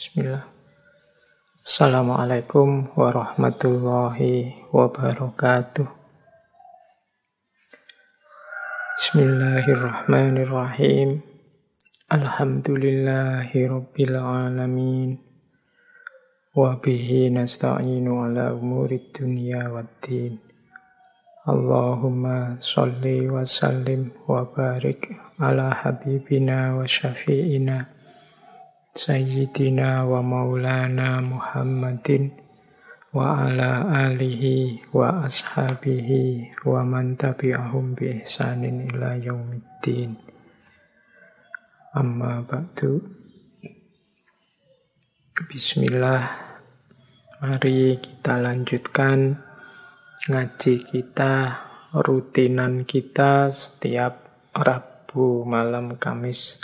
Bismillah. Assalamualaikum warahmatullahi wabarakatuh. Bismillahirrahmanirrahim. Alhamdulillahi rabbil alamin. Wa bihi nasta'inu ala umurid dunya waddin. Allahumma sholli wa sallim wa barik ala habibina wa syafi'ina Sayyidina wa maulana Muhammadin wa ala alihi wa ashabihi wa man tabi'ahum bi ihsanin ila yaumiddin. Amma ba'du. Bismillah. Mari kita lanjutkan ngaji kita, rutinan kita setiap Rabu malam Kamis.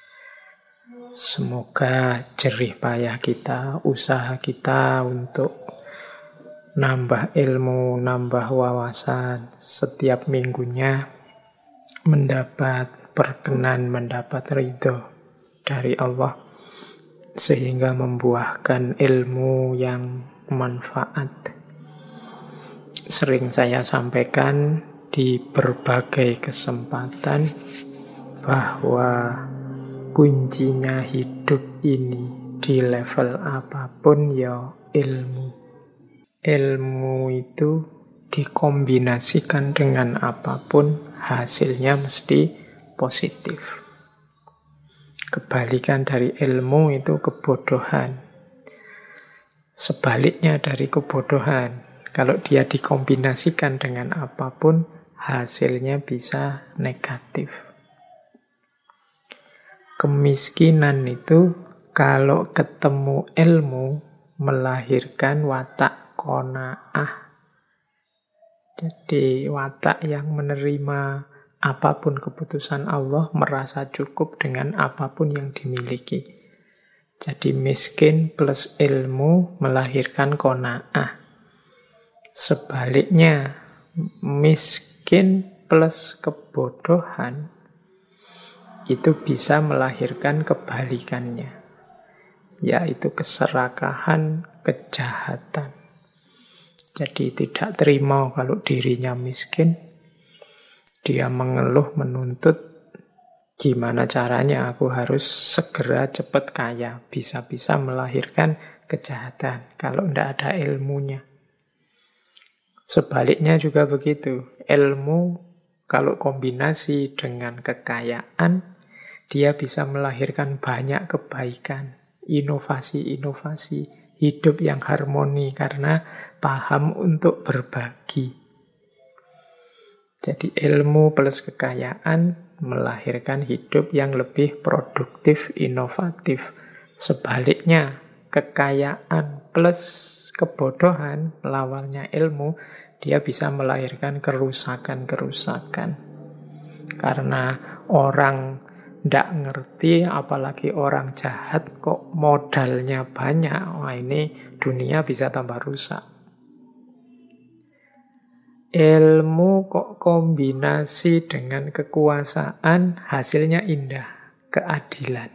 Semoga jerih payah kita, usaha kita untuk nambah ilmu, nambah wawasan setiap minggunya mendapat perkenan, mendapat ridho dari Allah sehingga membuahkan ilmu yang manfaat. Sering saya sampaikan di berbagai kesempatan bahwa kuncinya hidup ini di level apapun ya ilmu. Ilmu itu dikombinasikan dengan apapun hasilnya mesti positif. Kebalikan dari ilmu itu kebodohan. Sebaliknya dari kebodohan, kalau dia dikombinasikan dengan apapun hasilnya bisa negatif. Kemiskinan itu kalau ketemu ilmu melahirkan watak qanaah. Jadi watak yang menerima apapun keputusan Allah, merasa cukup dengan apapun yang dimiliki. Jadi miskin plus ilmu melahirkan qanaah. Sebaliknya miskin plus kebodohan itu bisa melahirkan kebalikannya, yaitu keserakahan, kejahatan. Jadi tidak terima kalau dirinya miskin, dia mengeluh, menuntut, gimana caranya aku harus segera cepat kaya, bisa-bisa melahirkan kejahatan kalau tidak ada ilmunya. Sebaliknya juga begitu, ilmu kalau kombinasi dengan kekayaan, dia bisa melahirkan banyak kebaikan, inovasi-inovasi, hidup yang harmoni karena paham untuk berbagi. Jadi ilmu plus kekayaan melahirkan hidup yang lebih produktif, inovatif. Sebaliknya, kekayaan plus kebodohan, lawannya ilmu, dia bisa melahirkan kerusakan-kerusakan. Karena orang tidak ngerti, apalagi orang jahat kok modalnya banyak. Wah, ini dunia bisa tambah rusak. Ilmu kok kombinasi dengan kekuasaan, hasilnya indah, keadilan.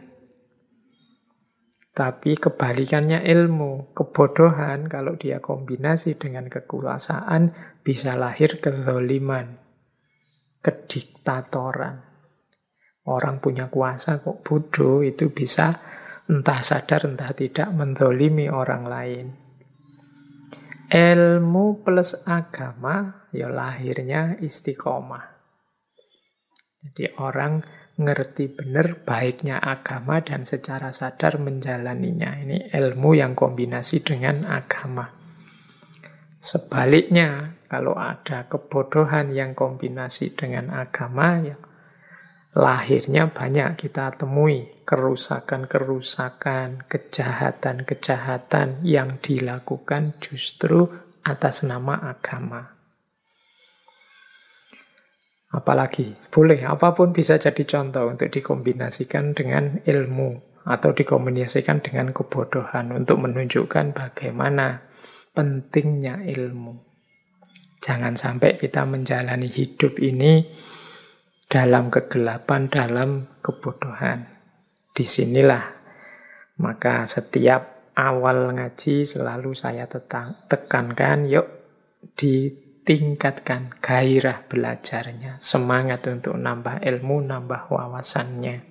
Tapi kebalikannya ilmu, kebodohan kalau dia kombinasi dengan kekuasaan bisa lahir kezaliman, kediktatoran. Orang punya kuasa kok bodoh, itu bisa entah sadar entah tidak menzalimi orang lain. Ilmu plus agama ya lahirnya istiqomah. Jadi orang ngerti benar baiknya agama dan secara sadar menjalaninya. Ini ilmu yang kombinasi dengan agama. Sebaliknya, kalau ada kebodohan yang kombinasi dengan agama, ya lahirnya banyak kita temui kerusakan-kerusakan, kejahatan-kejahatan yang dilakukan justru atas nama agama. Apalagi, boleh, apapun bisa jadi contoh untuk dikombinasikan dengan ilmu atau dikombinasikan dengan kebodohan untuk menunjukkan bagaimana pentingnya ilmu. Jangan sampai kita menjalani hidup ini dalam kegelapan, dalam kebodohan. Disinilah Maka setiap awal ngaji selalu saya tekankan, yuk ditingkatkan gairah belajarnya, semangat untuk nambah ilmu, nambah wawasannya.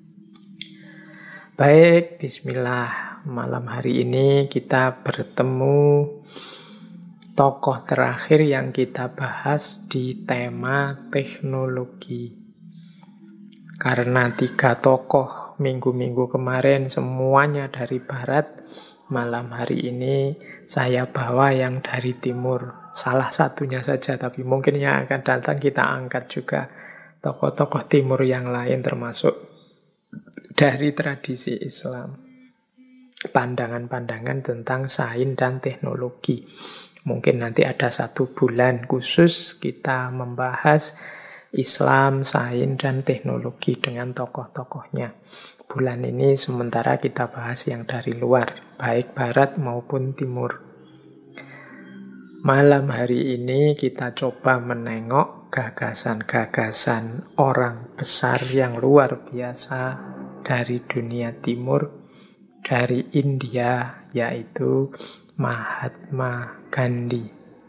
Baik, bismillah. Malam hari ini kita bertemu tokoh terakhir yang kita bahas di tema teknologi. Karena 3 tokoh minggu-minggu kemarin semuanya dari barat, malam hari ini saya bawa yang dari timur. Salah satunya saja, tapi mungkin yang akan datang kita angkat juga tokoh-tokoh timur yang lain termasuk dari tradisi Islam. Pandangan-pandangan tentang sains dan teknologi. Mungkin nanti ada 1 bulan khusus kita membahas Islam, sains, dan teknologi dengan tokoh-tokohnya. Bulan ini sementara kita bahas yang dari luar, baik barat maupun timur. Malam hari ini kita coba menengok gagasan-gagasan orang besar yang luar biasa dari dunia timur, dari India, yaitu Mahatma Gandhi.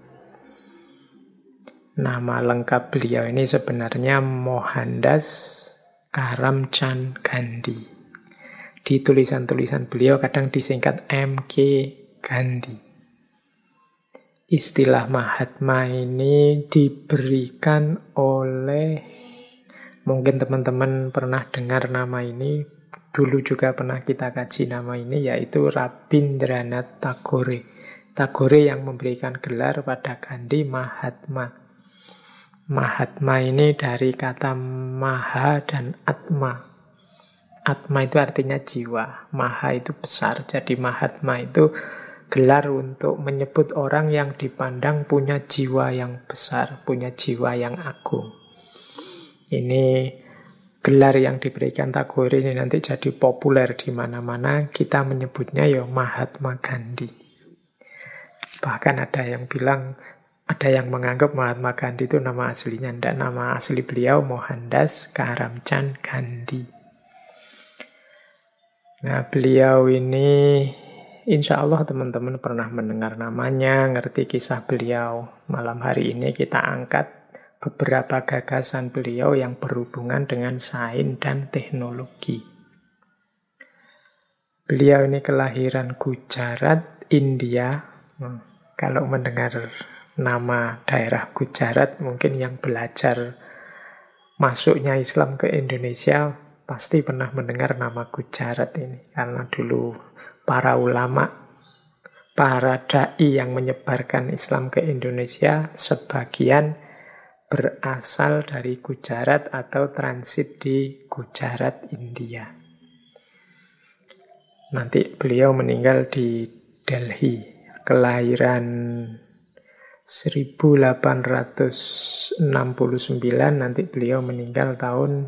Nama lengkap beliau ini sebenarnya Mohandas Karamchand Gandhi. Di tulisan-tulisan beliau kadang disingkat MK Gandhi. Istilah Mahatma ini diberikan oleh, mungkin teman-teman pernah dengar nama ini, dulu juga pernah kita kaji nama ini, yaitu Rabindranath Tagore. Tagore yang memberikan gelar pada Gandhi Mahatma. Mahatma ini dari kata Maha dan Atma. Atma itu artinya jiwa, Maha itu besar. Jadi Mahatma itu gelar untuk menyebut orang yang dipandang punya jiwa yang besar, punya jiwa yang agung. Ini gelar yang diberikan Tagore ini nanti jadi populer di mana-mana. Kita menyebutnya ya Mahatma Gandhi. Bahkan ada yang bilang, ada yang menganggap Mahatma Gandhi itu nama aslinya. Tidak, nama asli beliau Mohandas Karamchand Gandhi. Nah, beliau ini insya Allah teman-teman pernah mendengar namanya, ngerti kisah beliau. Malam hari ini kita angkat beberapa gagasan beliau yang berhubungan dengan sains dan teknologi. Beliau ini kelahiran Gujarat, India. Kalau mendengar nama daerah Gujarat, mungkin yang belajar masuknya Islam ke Indonesia pasti pernah mendengar nama Gujarat ini. Karena dulu para ulama, para da'i yang menyebarkan Islam ke Indonesia sebagian berasal dari Gujarat atau transit di Gujarat, India. Nanti beliau meninggal di Delhi, kelahiran 1869, nanti beliau meninggal tahun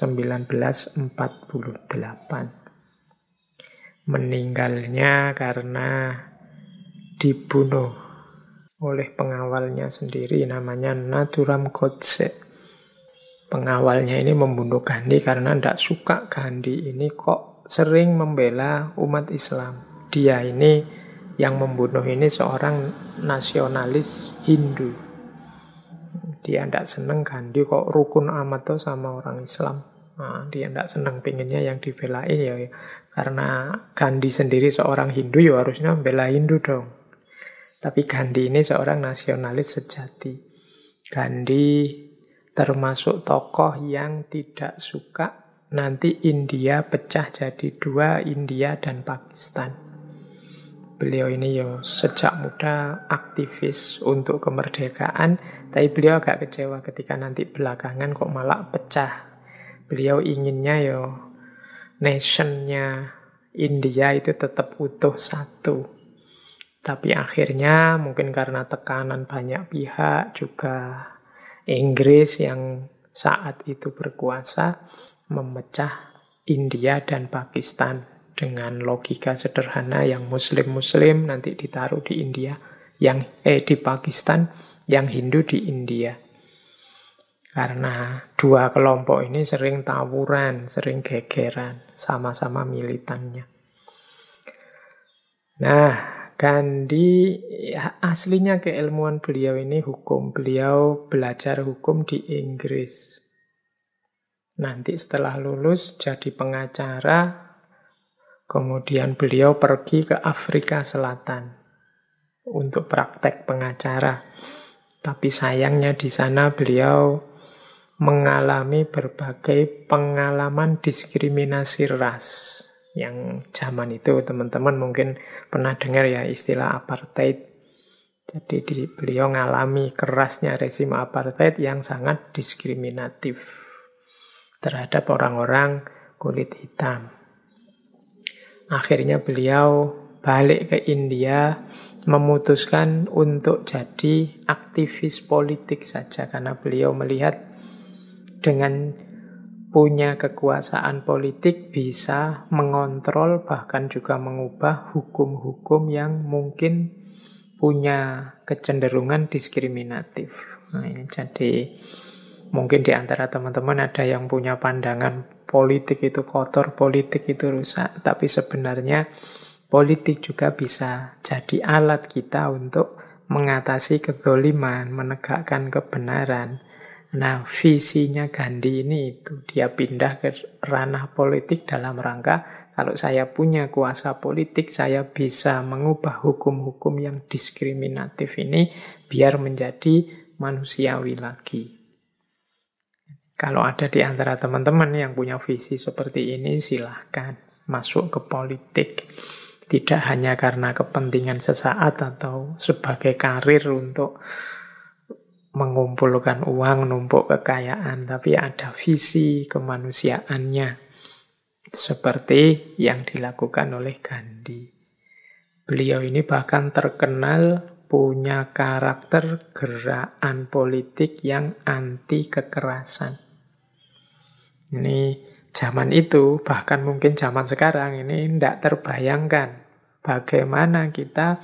1948. Meninggalnya karena dibunuh oleh pengawalnya sendiri, namanya Nathuram Godse. Pengawalnya ini membunuh Gandhi karena tidak suka Gandhi ini kok sering membela umat Islam. Dia ini yang membunuh ini seorang nasionalis Hindu. Dia tidak senang Gandhi kok rukun amat tuh sama orang Islam. Nah, dia tidak senang, pengennya yang dibelain ya. Karena Gandhi sendiri seorang Hindu, ya harusnya membela Hindu dong. Tapi Gandhi ini seorang nasionalis sejati. Gandhi termasuk tokoh yang tidak suka nanti India pecah jadi 2, India dan Pakistan. Beliau ini ya sejak muda aktivis untuk kemerdekaan, tapi beliau agak kecewa ketika nanti belakangan kok malah pecah. Beliau inginnya ya nationnya India itu tetap utuh satu. Tapi akhirnya mungkin karena tekanan banyak pihak, juga Inggris yang saat itu berkuasa, memecah India dan Pakistan dengan logika sederhana yang Muslim-Muslim nanti ditaruh di India, yang di Pakistan, yang Hindu di India. Karena 2 kelompok ini sering tawuran, sering gegeran, sama-sama militannya. Nah, Gandhi aslinya keilmuan beliau ini hukum. Beliau belajar hukum di Inggris. Nanti setelah lulus jadi pengacara, kemudian beliau pergi ke Afrika Selatan untuk praktek pengacara. Tapi sayangnya di sana beliau mengalami berbagai pengalaman diskriminasi ras. Yang zaman itu teman-teman mungkin pernah dengar ya istilah apartheid. Jadi beliau mengalami kerasnya rezim apartheid yang sangat diskriminatif terhadap orang-orang kulit hitam. Akhirnya beliau balik ke India, memutuskan untuk jadi aktivis politik saja karena beliau melihat dengan punya kekuasaan politik bisa mengontrol bahkan juga mengubah hukum-hukum yang mungkin punya kecenderungan diskriminatif. Nah, ini jadi mungkin di antara teman-teman ada yang punya pandangan politik itu kotor, politik itu rusak. Tapi sebenarnya politik juga bisa jadi alat kita untuk mengatasi kezaliman, menegakkan kebenaran. Nah, visinya Gandhi ini itu. Dia pindah ke ranah politik dalam rangka, kalau saya punya kuasa politik, saya bisa mengubah hukum-hukum yang diskriminatif ini biar menjadi manusiawi lagi. Kalau ada di antara teman-teman yang punya visi seperti ini, silahkan masuk ke politik. Tidak hanya karena kepentingan sesaat atau sebagai karir untuk mengumpulkan uang, numpuk kekayaan, tapi ada visi kemanusiaannya. Seperti yang dilakukan oleh Gandhi. Beliau ini bahkan terkenal punya karakter gerakan politik yang anti kekerasan. Ini zaman itu, bahkan mungkin zaman sekarang ini tidak terbayangkan bagaimana kita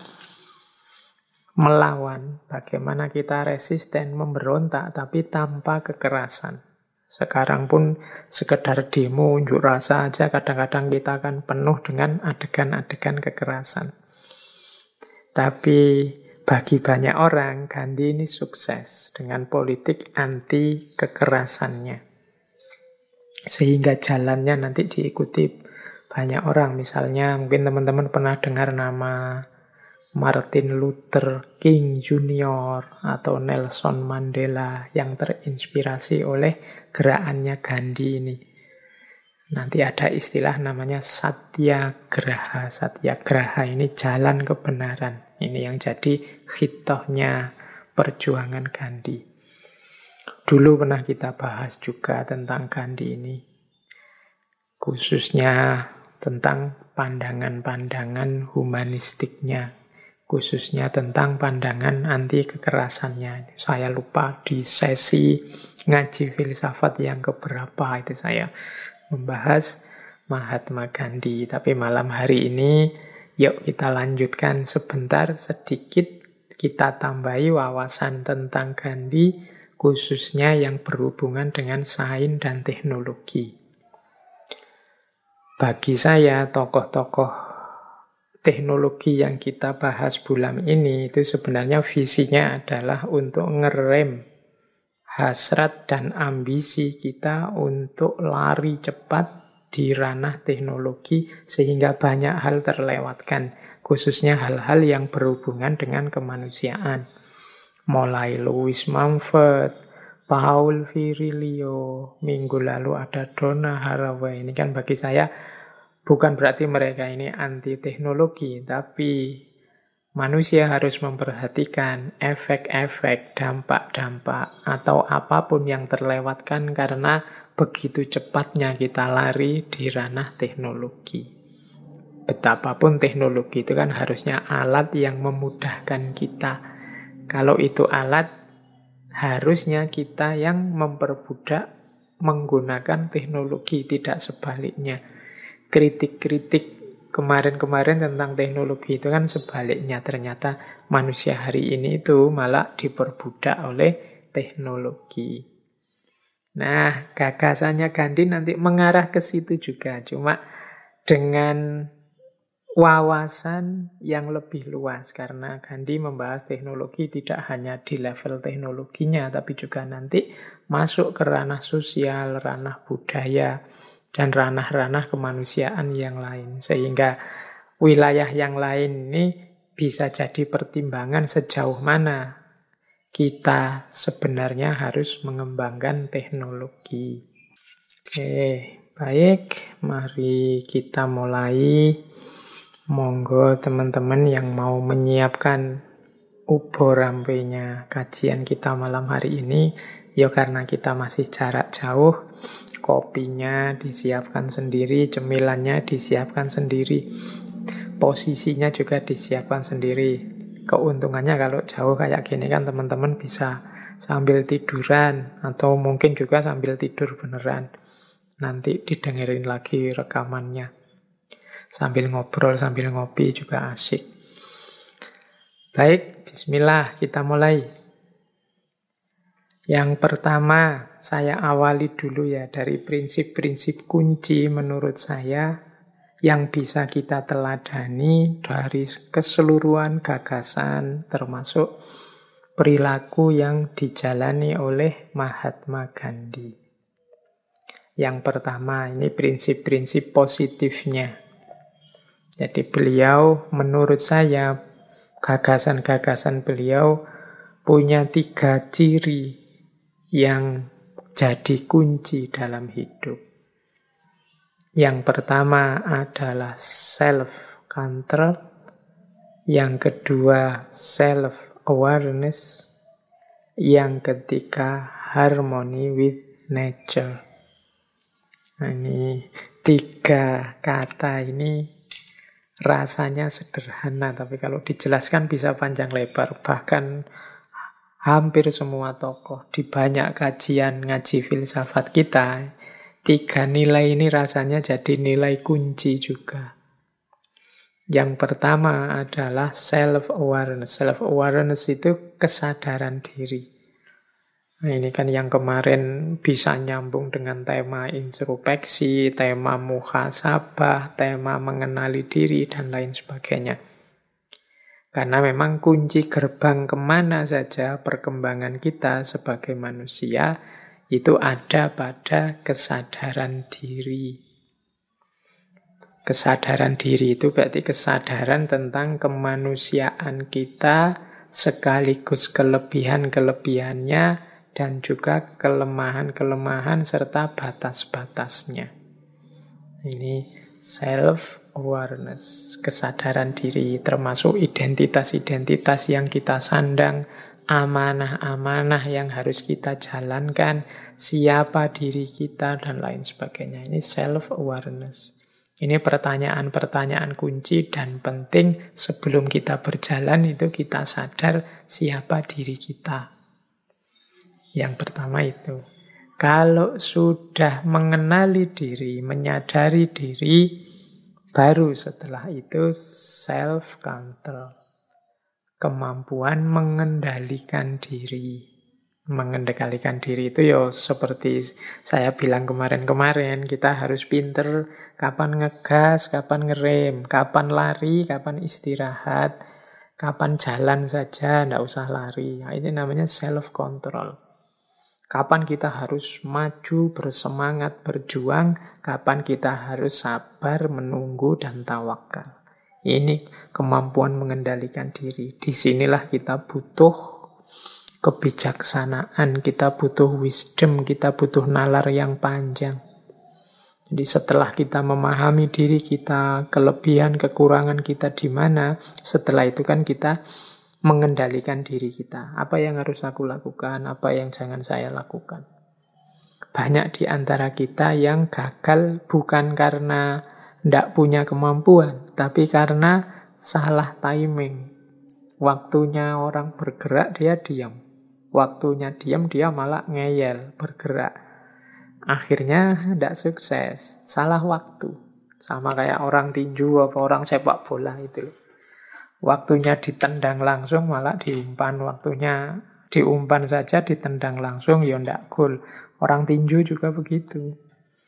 melawan, bagaimana kita resisten, memberontak, tapi tanpa kekerasan. Sekarang pun sekedar demo, unjuk rasa aja, kadang-kadang kita akan penuh dengan adegan-adegan kekerasan. Tapi bagi banyak orang, Gandhi ini sukses dengan politik anti kekerasannya. Sehingga jalannya nanti diikuti banyak orang. Misalnya mungkin teman-teman pernah dengar nama Martin Luther King Jr. atau Nelson Mandela yang terinspirasi oleh gerakannya Gandhi ini. Nanti ada istilah namanya Satyagraha. Satyagraha ini jalan kebenaran. Ini yang jadi khitohnya perjuangan Gandhi. Dulu pernah kita bahas juga tentang Gandhi ini. Khususnya tentang pandangan-pandangan humanistiknya. Khususnya tentang pandangan anti kekerasannya. Saya lupa di sesi ngaji filsafat yang keberapa itu saya membahas Mahatma Gandhi. Tapi malam hari ini yuk kita lanjutkan sebentar sedikit. Kita tambahi wawasan tentang Gandhi, khususnya yang berhubungan dengan sains dan teknologi. Bagi saya, tokoh-tokoh teknologi yang kita bahas bulan ini itu sebenarnya visinya adalah untuk ngerem hasrat dan ambisi kita untuk lari cepat di ranah teknologi sehingga banyak hal terlewatkan, khususnya hal-hal yang berhubungan dengan kemanusiaan. Mulai Louis Mumford, Paul Virilio, minggu lalu ada Donna Haraway. Ini kan bagi saya bukan berarti mereka ini anti teknologi, tapi manusia harus memperhatikan efek-efek, dampak-dampak, atau apapun yang terlewatkan karena begitu cepatnya kita lari di ranah teknologi. Betapapun teknologi itu kan harusnya alat yang memudahkan kita. Kalau itu alat, harusnya kita yang memperbudak menggunakan teknologi, tidak sebaliknya. Kritik-kritik kemarin-kemarin tentang teknologi itu kan sebaliknya. Ternyata manusia hari ini itu malah diperbudak oleh teknologi. Nah, gagasannya Gandhi nanti mengarah ke situ juga. Cuma dengan wawasan yang lebih luas, karena Gandhi membahas teknologi tidak hanya di level teknologinya, tapi juga nanti masuk ke ranah sosial, ranah budaya, dan ranah-ranah kemanusiaan yang lain. Sehingga wilayah yang lain ini bisa jadi pertimbangan sejauh mana kita sebenarnya harus mengembangkan teknologi. Oke, baik, mari kita mulai. Monggo teman-teman yang mau menyiapkan ubo rampenya kajian kita malam hari ini, ya karena kita masih jarak jauh, kopinya disiapkan sendiri, cemilannya disiapkan sendiri, posisinya juga disiapkan sendiri. Keuntungannya kalau jauh kayak gini kan teman-teman bisa sambil tiduran, atau mungkin juga sambil tidur beneran. Nanti didengerin lagi rekamannya. Sambil ngobrol, sambil ngopi juga asik. Baik, bismillah, kita mulai. Yang pertama, saya awali dulu ya dari prinsip-prinsip kunci menurut saya yang bisa kita teladani dari keseluruhan gagasan, termasuk perilaku yang dijalani oleh Mahatma Gandhi. Yang pertama, ini prinsip-prinsip positifnya. Jadi beliau, menurut saya, gagasan-gagasan beliau punya 3 ciri yang jadi kunci dalam hidup. Yang pertama adalah self-control, yang kedua self-awareness, yang ketiga harmony with nature. Nah, ini 3 kata ini rasanya sederhana, tapi kalau dijelaskan bisa panjang lebar. Bahkan hampir semua tokoh di banyak kajian ngaji filsafat kita, 3 nilai ini rasanya jadi nilai kunci juga. Yang pertama adalah self-awareness. Self-awareness itu kesadaran diri. Nah, ini kan yang kemarin bisa nyambung dengan tema introspeksi, tema muhasabah, tema mengenali diri, dan lain sebagainya. Karena memang kunci gerbang kemana saja perkembangan kita sebagai manusia itu ada pada kesadaran diri. Kesadaran diri itu berarti kesadaran tentang kemanusiaan kita sekaligus kelebihan-kelebihannya dan juga kelemahan-kelemahan serta batas-batasnya. Ini self-awareness, kesadaran diri, termasuk identitas-identitas yang kita sandang, amanah-amanah yang harus kita jalankan, siapa diri kita, dan lain sebagainya. Ini self-awareness. Ini pertanyaan-pertanyaan kunci dan penting sebelum kita berjalan itu kita sadar siapa diri kita. Yang pertama itu, kalau sudah mengenali diri, menyadari diri, baru setelah itu self-control. Kemampuan mengendalikan diri. Mengendalikan diri itu ya seperti saya bilang kemarin-kemarin, kita harus pinter kapan ngegas, kapan ngerem, kapan lari, kapan istirahat, kapan jalan saja, tidak usah lari. Nah, ini namanya self-control. Kapan kita harus maju, bersemangat, berjuang, kapan kita harus sabar, menunggu, dan tawakal. Ini kemampuan mengendalikan diri. Disinilah kita butuh kebijaksanaan, kita butuh wisdom, kita butuh nalar yang panjang. Jadi setelah kita memahami diri kita, kelebihan, kekurangan kita di mana, setelah itu kan kita mengendalikan diri kita. Apa yang harus aku lakukan, apa yang jangan saya lakukan. Banyak di antara kita yang gagal bukan karena tidak punya kemampuan, tapi karena salah timing. Waktunya orang bergerak, dia diam. Waktunya diam, dia malah ngeyel, bergerak. Akhirnya tidak sukses, salah waktu. Sama kayak orang tinju atau orang sepak bola itu. Waktunya ditendang langsung malah diumpan. Waktunya diumpan saja ditendang langsung ya ndak gol. Orang tinju juga begitu.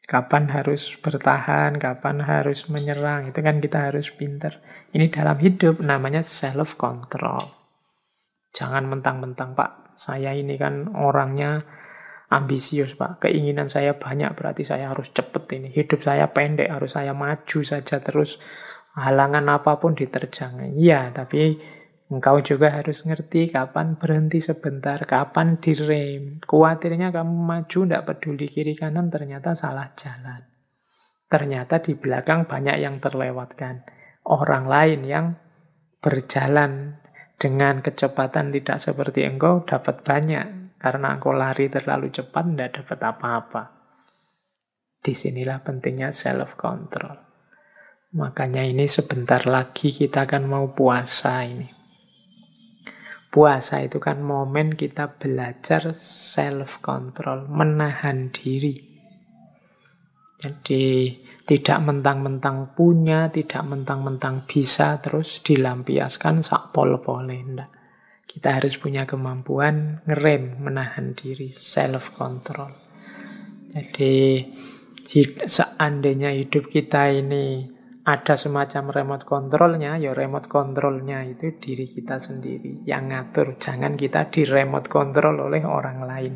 Kapan harus bertahan, kapan harus menyerang, itu kan kita harus pinter. Ini dalam hidup namanya self-control. Jangan mentang-mentang, Pak, saya ini kan orangnya ambisius, Pak. Keinginan saya banyak, berarti saya harus cepet ini. Hidup saya pendek, harus saya maju saja terus. Halangan apapun diterjang. Iya, tapi engkau juga harus ngerti kapan berhenti sebentar, kapan direm. Kuatirnya kamu maju, tidak peduli kiri kanan, ternyata salah jalan. Ternyata di belakang banyak yang terlewatkan. Orang lain yang berjalan dengan kecepatan tidak seperti engkau dapat banyak. Karena engkau lari terlalu cepat, tidak dapat apa-apa. Disinilah pentingnya self-control. Makanya ini sebentar lagi kita akan mau puasa ini. Puasa itu kan momen kita belajar self-control, menahan diri. Jadi tidak mentang-mentang punya, tidak mentang-mentang bisa, terus dilampiaskan sak pol-pole. Enggak. Kita harus punya kemampuan ngerem, menahan diri, self-control. Jadi seandainya hidup kita ini ada semacam remote controlnya, ya remote controlnya itu diri kita sendiri yang ngatur. Jangan kita di remote control oleh orang lain.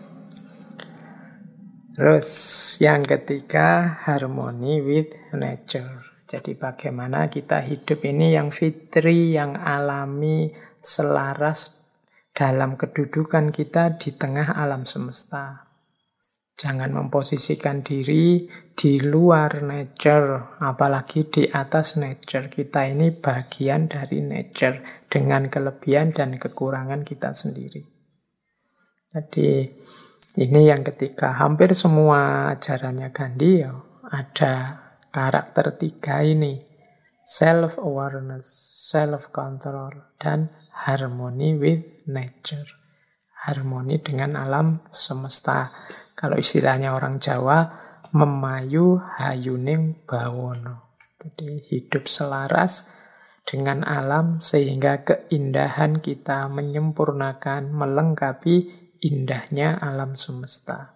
Terus yang ketiga, harmony with nature. Jadi bagaimana kita hidup ini yang fitri, yang alami, selaras dalam kedudukan kita di tengah alam semesta. Jangan memposisikan diri di luar nature, apalagi di atas nature. Kita ini bagian dari nature dengan kelebihan dan kekurangan kita sendiri. Jadi ini yang ketiga. Hampir semua ajarannya Gandhi ya ada karakter tiga ini. Self-awareness, self-control, dan harmony with nature. Harmoni dengan alam semesta. Kalau istilahnya orang Jawa, memayu hayuning bawono. Jadi hidup selaras dengan alam sehingga keindahan kita menyempurnakan, melengkapi indahnya alam semesta.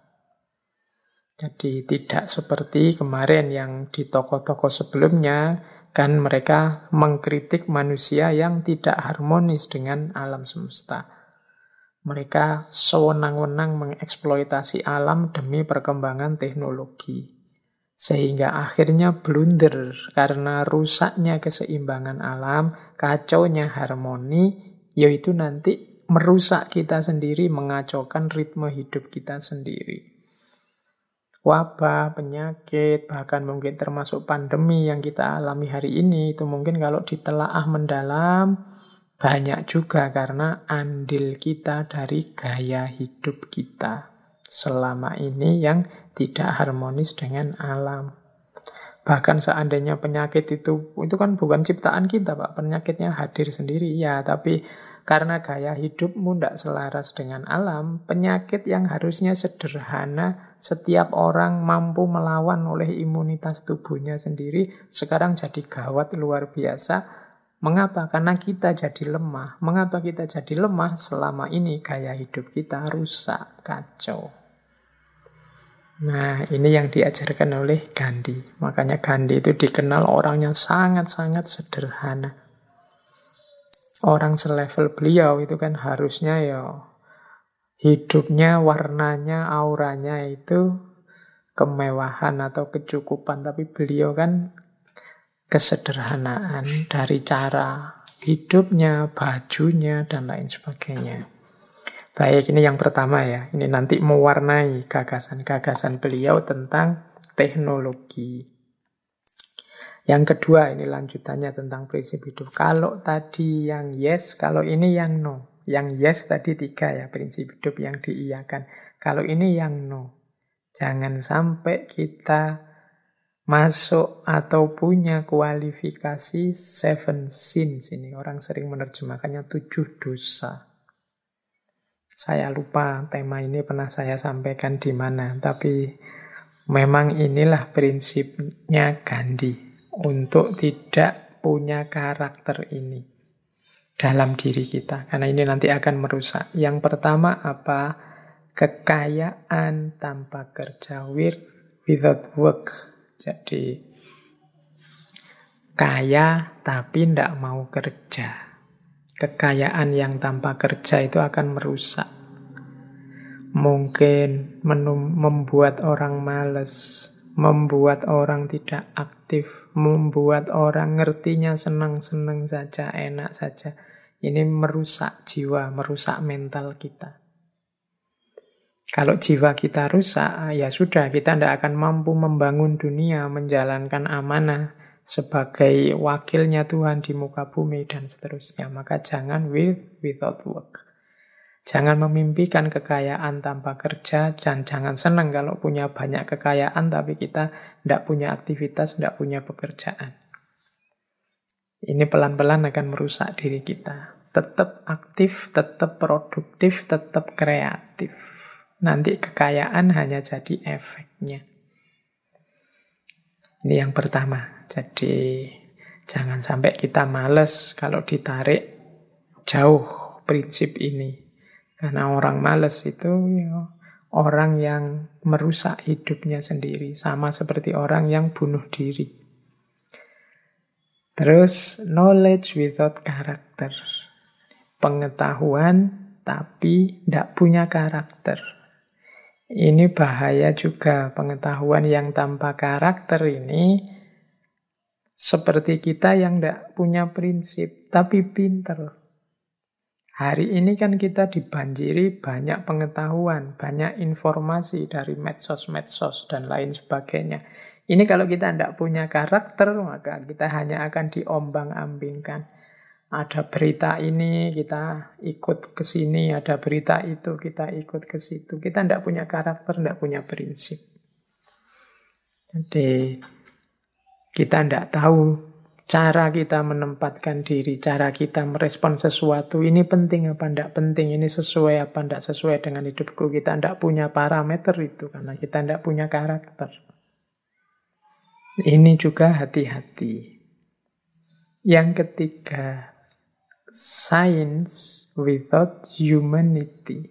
Jadi tidak seperti kemarin yang di tokoh-tokoh sebelumnya, kan mereka mengkritik manusia yang tidak harmonis dengan alam semesta. Mereka sewenang-wenang mengeksploitasi alam demi perkembangan teknologi. Sehingga akhirnya blunder karena rusaknya keseimbangan alam, kacaunya harmoni, yaitu nanti merusak kita sendiri, mengacaukan ritme hidup kita sendiri. Wabah, penyakit, bahkan mungkin termasuk pandemi yang kita alami hari ini, itu mungkin kalau ditelaah mendalam, banyak juga karena andil kita dari gaya hidup kita selama ini yang tidak harmonis dengan alam. Bahkan seandainya penyakit itu kan bukan ciptaan kita, Pak. Penyakitnya hadir sendiri, ya. Tapi karena gaya hidupmu tidak selaras dengan alam, penyakit yang harusnya sederhana, setiap orang mampu melawan oleh imunitas tubuhnya sendiri, sekarang jadi gawat luar biasa. Mengapa? Karena kita jadi lemah. Mengapa kita jadi lemah? Selama ini gaya hidup kita rusak, kacau. Nah, ini yang diajarkan oleh Gandhi. Makanya Gandhi itu dikenal orangnya sangat-sangat sederhana. Orang selevel beliau itu kan harusnya ya hidupnya, warnanya, auranya itu kemewahan atau kecukupan. Tapi beliau kan kesederhanaan dari cara hidupnya, bajunya, dan lain sebagainya. Baik, ini yang pertama ya. Ini nanti mewarnai gagasan-gagasan beliau tentang teknologi. Yang kedua, ini lanjutannya tentang prinsip hidup. Kalau tadi yang yes, kalau ini yang no. Yang yes tadi 3 ya, prinsip hidup yang diiyakan. Kalau ini yang no. Jangan sampai kita masuk atau punya kualifikasi 7 sins ini. Orang sering menerjemahkannya 7 dosa. Saya lupa tema ini pernah saya sampaikan di mana. Tapi memang inilah prinsipnya Gandhi. Untuk tidak punya karakter ini dalam diri kita. Karena ini nanti akan merusak. Yang pertama apa? Kekayaan tanpa kerja, without work. Jadi kaya tapi tidak mau kerja. Kekayaan yang tanpa kerja itu akan merusak. Mungkin membuat orang malas, membuat orang tidak aktif, membuat orang ngertinya senang-senang saja, enak saja. Ini merusak jiwa, merusak mental kita. Kalau jiwa kita rusak, ya sudah, kita tidak akan mampu membangun dunia, menjalankan amanah sebagai wakilnya Tuhan di muka bumi, dan seterusnya. Maka jangan without work. Jangan memimpikan kekayaan tanpa kerja, dan jangan senang kalau punya banyak kekayaan, tapi kita tidak punya aktivitas, tidak punya pekerjaan. Ini pelan-pelan akan merusak diri kita. Tetap aktif, tetap produktif, tetap kreatif. Nanti kekayaan hanya jadi efeknya. Ini yang pertama. Jadi jangan sampai kita malas kalau ditarik jauh prinsip ini. Karena orang malas itu orang yang merusak hidupnya sendiri. Sama seperti orang yang bunuh diri. Terus knowledge without character. Pengetahuan tapi tidak punya karakter. Ini bahaya juga. Pengetahuan yang tanpa karakter ini seperti kita yang tidak punya prinsip, tapi pinter. Hari ini kan kita dibanjiri banyak pengetahuan, banyak informasi dari medsos-medsos dan lain sebagainya. Ini kalau kita tidak punya karakter, maka kita hanya akan diombang-ambingkan. Ada berita ini, kita ikut ke sini. Ada berita itu, kita ikut ke situ. Kita tidak punya karakter, tidak punya prinsip. Jadi, kita tidak tahu cara kita menempatkan diri, cara kita merespon sesuatu. Ini penting apa tidak penting, ini sesuai apa tidak sesuai dengan hidupku. Kita tidak punya parameter itu, karena kita tidak punya karakter. Ini juga hati-hati. Yang ketiga, science without humanity.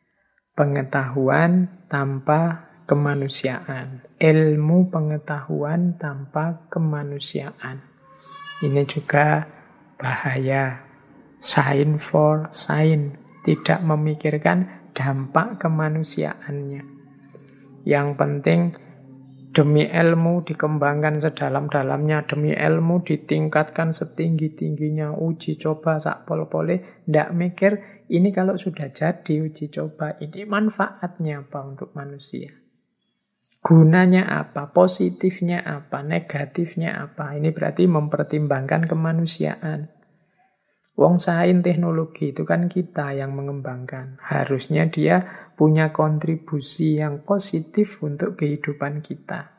Pengetahuan tanpa kemanusiaan. Ilmu pengetahuan tanpa kemanusiaan. Ini juga bahaya. Science for science. Tidak memikirkan dampak kemanusiaannya. Yang penting demi ilmu dikembangkan sedalam-dalamnya, demi ilmu ditingkatkan setinggi-tingginya, uji coba sak pol-pole, ndak mikir ini kalau sudah jadi uji coba ini manfaatnya apa untuk manusia, gunanya apa, positifnya apa, negatifnya apa. Ini berarti mempertimbangkan kemanusiaan. Wong sains teknologi itu kan kita yang mengembangkan, harusnya dia punya kontribusi yang positif untuk kehidupan kita.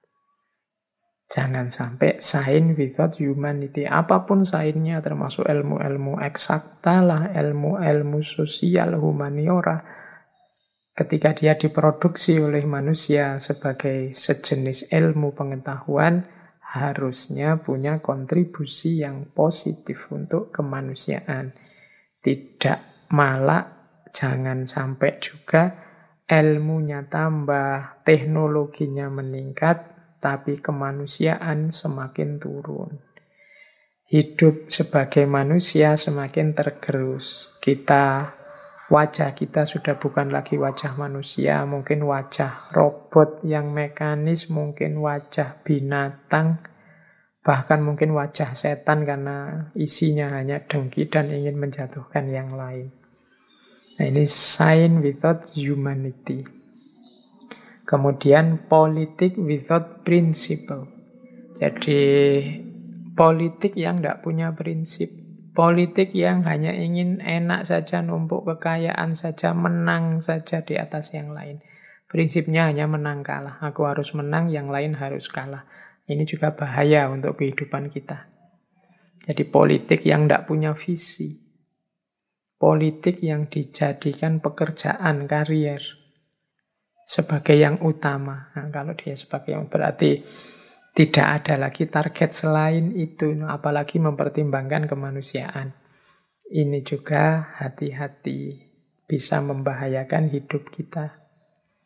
Jangan sampai sains without humanity. Apapun sainsnya, termasuk ilmu-ilmu eksakta lah, ilmu-ilmu sosial, humaniora, ketika dia diproduksi oleh manusia sebagai sejenis ilmu pengetahuan, harusnya punya kontribusi yang positif untuk kemanusiaan. Tidak malah jangan sampai juga ilmunya tambah, teknologinya meningkat, tapi kemanusiaan semakin turun. Hidup sebagai manusia semakin tergerus. Wajah kita sudah bukan lagi wajah manusia, mungkin wajah robot yang mekanis, mungkin wajah binatang, bahkan mungkin wajah setan karena isinya hanya dengki dan ingin menjatuhkan yang lain. Nah, ini science without humanity. Kemudian politik without principle. Jadi politik yang tidak punya prinsip. Politik yang hanya ingin enak saja, numpuk kekayaan saja, menang saja di atas yang lain. Prinsipnya hanya menang kalah. Aku harus menang, yang lain harus kalah. Ini juga bahaya untuk kehidupan kita. Jadi politik yang tidak punya visi. Politik yang dijadikan pekerjaan, karier, sebagai yang utama. Nah, kalau dia sebagai yang berarti tidak ada lagi target selain itu, apalagi mempertimbangkan kemanusiaan. Ini juga hati-hati, bisa membahayakan hidup kita.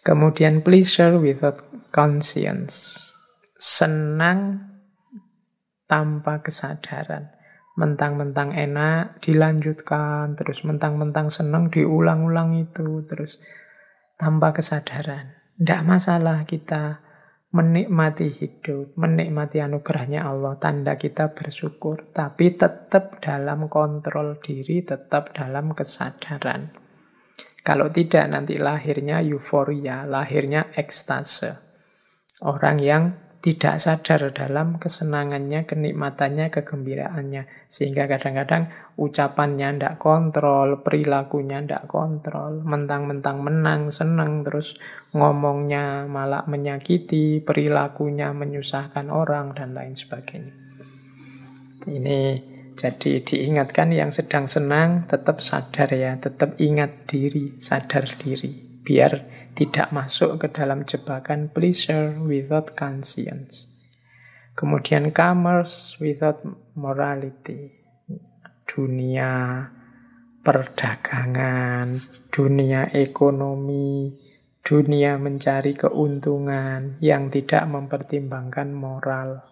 Kemudian pleasure without conscience. Senang tanpa kesadaran. Mentang-mentang enak, dilanjutkan. Terus mentang-mentang senang, diulang-ulang itu. Terus tanpa kesadaran. Tidak masalah kita menikmati hidup, menikmati anugerahnya Allah. Tanda kita bersyukur. Tapi tetap dalam kontrol diri, tetap dalam kesadaran. Kalau tidak, nanti lahirnya euforia, lahirnya ekstase. Orang yang tidak sadar dalam kesenangannya, kenikmatannya, kegembiraannya. Sehingga kadang-kadang ucapannya tidak kontrol, perilakunya tidak kontrol. Mentang-mentang menang, senang, terus ngomongnya malah menyakiti, perilakunya menyusahkan orang, dan lain sebagainya. Ini jadi diingatkan yang sedang senang tetap sadar ya, tetap ingat diri, sadar diri. Biar tidak masuk ke dalam jebakan pleasure without conscience. Kemudian commerce without morality. Dunia perdagangan, dunia ekonomi, dunia mencari keuntungan yang tidak mempertimbangkan moral.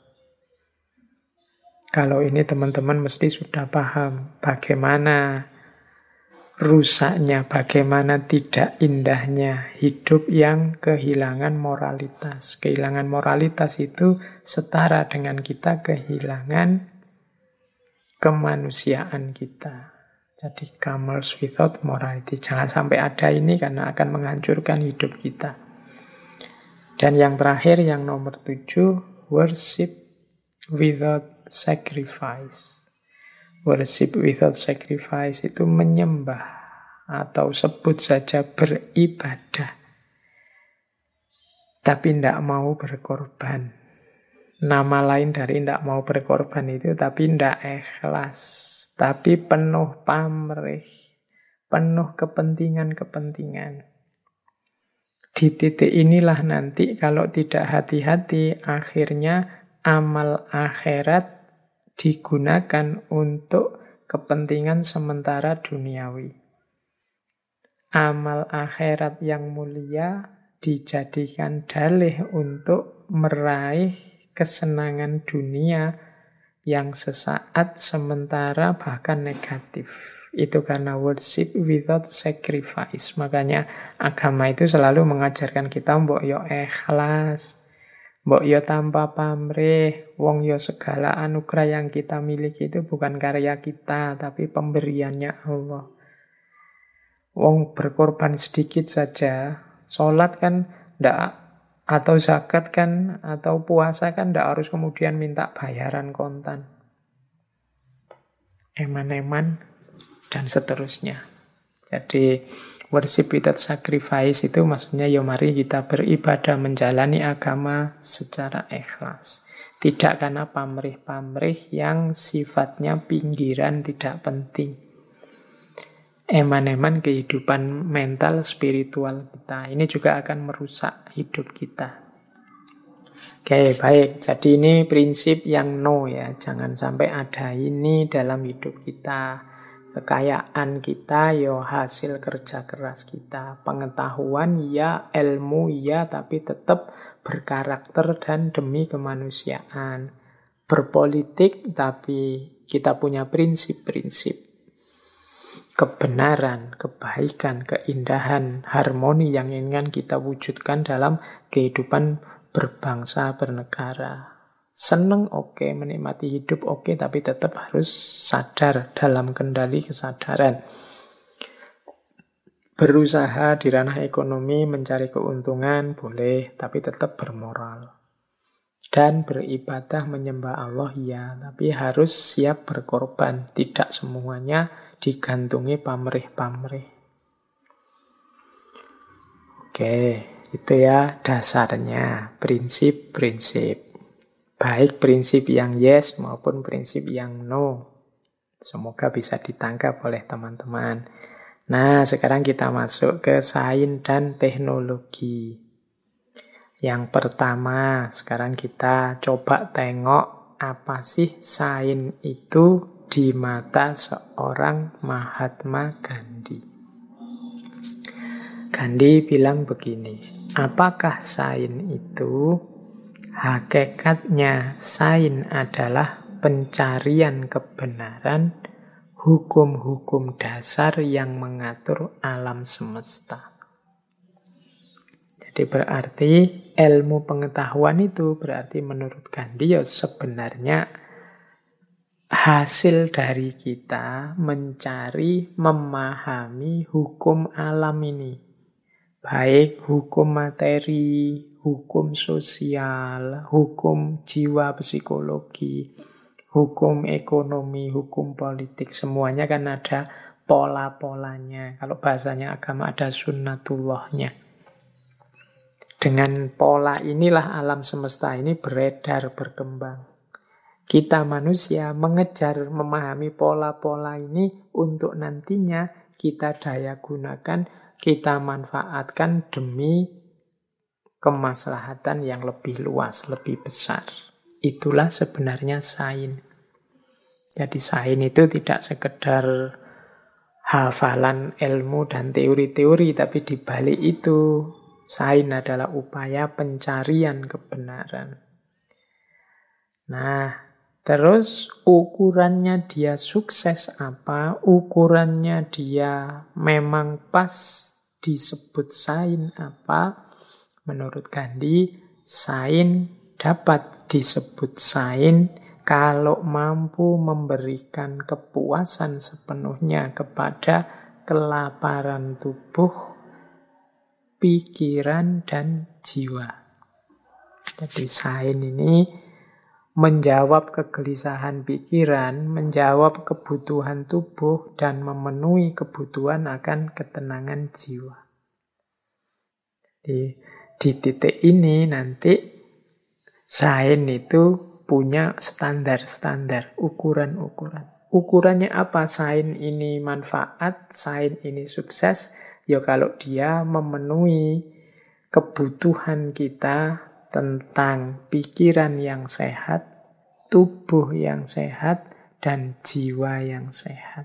Kalau ini teman-teman mesti sudah paham bagaimana rusaknya, bagaimana tidak indahnya hidup yang kehilangan moralitas. Kehilangan moralitas itu setara dengan kita kehilangan kemanusiaan kita. Jadi commerce without morality. Jangan sampai ada ini karena akan menghancurkan hidup kita. Dan yang terakhir, yang nomor 7, worship without sacrifice. Worship without sacrifice itu menyembah atau sebut saja beribadah. Tapi tidak mau berkorban. Nama lain dari tidak mau berkorban itu tapi tidak ikhlas. Tapi penuh pamrih. Penuh kepentingan-kepentingan. Di titik inilah nanti kalau tidak hati-hati akhirnya amal akhirat digunakan untuk kepentingan sementara duniawi. Amal akhirat yang mulia dijadikan dalih untuk meraih kesenangan dunia yang sesaat, sementara, bahkan negatif. Itu karena worship without sacrifice. Makanya agama itu selalu mengajarkan kita mbok yo ikhlas, mbok yo tanpa pamrih, wong yo segala anugerah yang kita miliki itu bukan karya kita, tapi pemberiannya Allah. Wong berkorban sedikit saja, sholat kan ndak, atau zakat kan, atau puasa kan ndak harus kemudian minta bayaran kontan. Eman-eman dan seterusnya. Jadi worship without sacrifice itu maksudnya ya mari kita beribadah menjalani agama secara ikhlas. Tidak karena pamrih-pamrih yang sifatnya pinggiran tidak penting. Eman-eman kehidupan mental spiritual kita. Ini juga akan merusak hidup kita. Oke, baik. Jadi ini prinsip yang no ya. Jangan sampai ada ini dalam hidup kita. Kekayaan kita ya hasil kerja keras kita. Pengetahuan ya, ilmu ya, tapi tetap berkarakter dan demi kemanusiaan. Berpolitik tapi kita punya prinsip-prinsip. Kebenaran, kebaikan, keindahan, harmoni yang ingin kita wujudkan dalam kehidupan berbangsa, bernegara. Seneng oke, menikmati hidup oke, tapi tetap harus sadar dalam kendali kesadaran. Berusaha di ranah ekonomi mencari keuntungan boleh, tapi tetap bermoral. Dan beribadah menyembah Allah ya, tapi harus siap berkorban. Tidak semuanya digantungi pamrih-pamrih. Oke, itu ya dasarnya, prinsip-prinsip. Baik prinsip yang yes maupun prinsip yang no. Semoga bisa ditangkap oleh teman-teman. Nah, sekarang kita masuk ke sains dan teknologi. Yang pertama, sekarang kita coba tengok apa sih sains itu di mata seorang Mahatma Gandhi. Gandhi bilang begini, Apakah sains itu? Hakikatnya sains adalah pencarian kebenaran, hukum-hukum dasar yang mengatur alam semesta. Jadi berarti ilmu pengetahuan itu berarti menurut Gandhi sebenarnya hasil dari kita mencari, memahami hukum alam ini. Baik hukum materi, hukum sosial, hukum jiwa psikologi, hukum ekonomi, hukum politik. Semuanya kan ada pola-polanya. Kalau bahasanya agama ada sunnatullahnya. Dengan pola inilah alam semesta ini beredar, berkembang. Kita manusia mengejar memahami pola-pola ini untuk nantinya kita daya gunakan, kita manfaatkan demi kemaslahatan yang lebih luas, lebih besar. Itulah sebenarnya sains. Jadi sains itu tidak sekedar hafalan ilmu dan teori-teori, tapi di balik itu sains adalah upaya pencarian kebenaran. Nah, terus ukurannya dia sukses apa? Ukurannya dia memang pas disebut sains apa? Menurut Gandhi, sains dapat disebut sains kalau mampu memberikan kepuasan sepenuhnya kepada kelaparan tubuh, pikiran, dan jiwa. Jadi sains ini menjawab kegelisahan pikiran, menjawab kebutuhan tubuh, dan memenuhi kebutuhan akan ketenangan jiwa. Di titik ini nanti sains itu punya standar-standar, ukuran-ukuran. Ukurannya apa? Sains ini manfaat, sains ini sukses. Ya kalau dia memenuhi kebutuhan kita tentang pikiran yang sehat, tubuh yang sehat, dan jiwa yang sehat.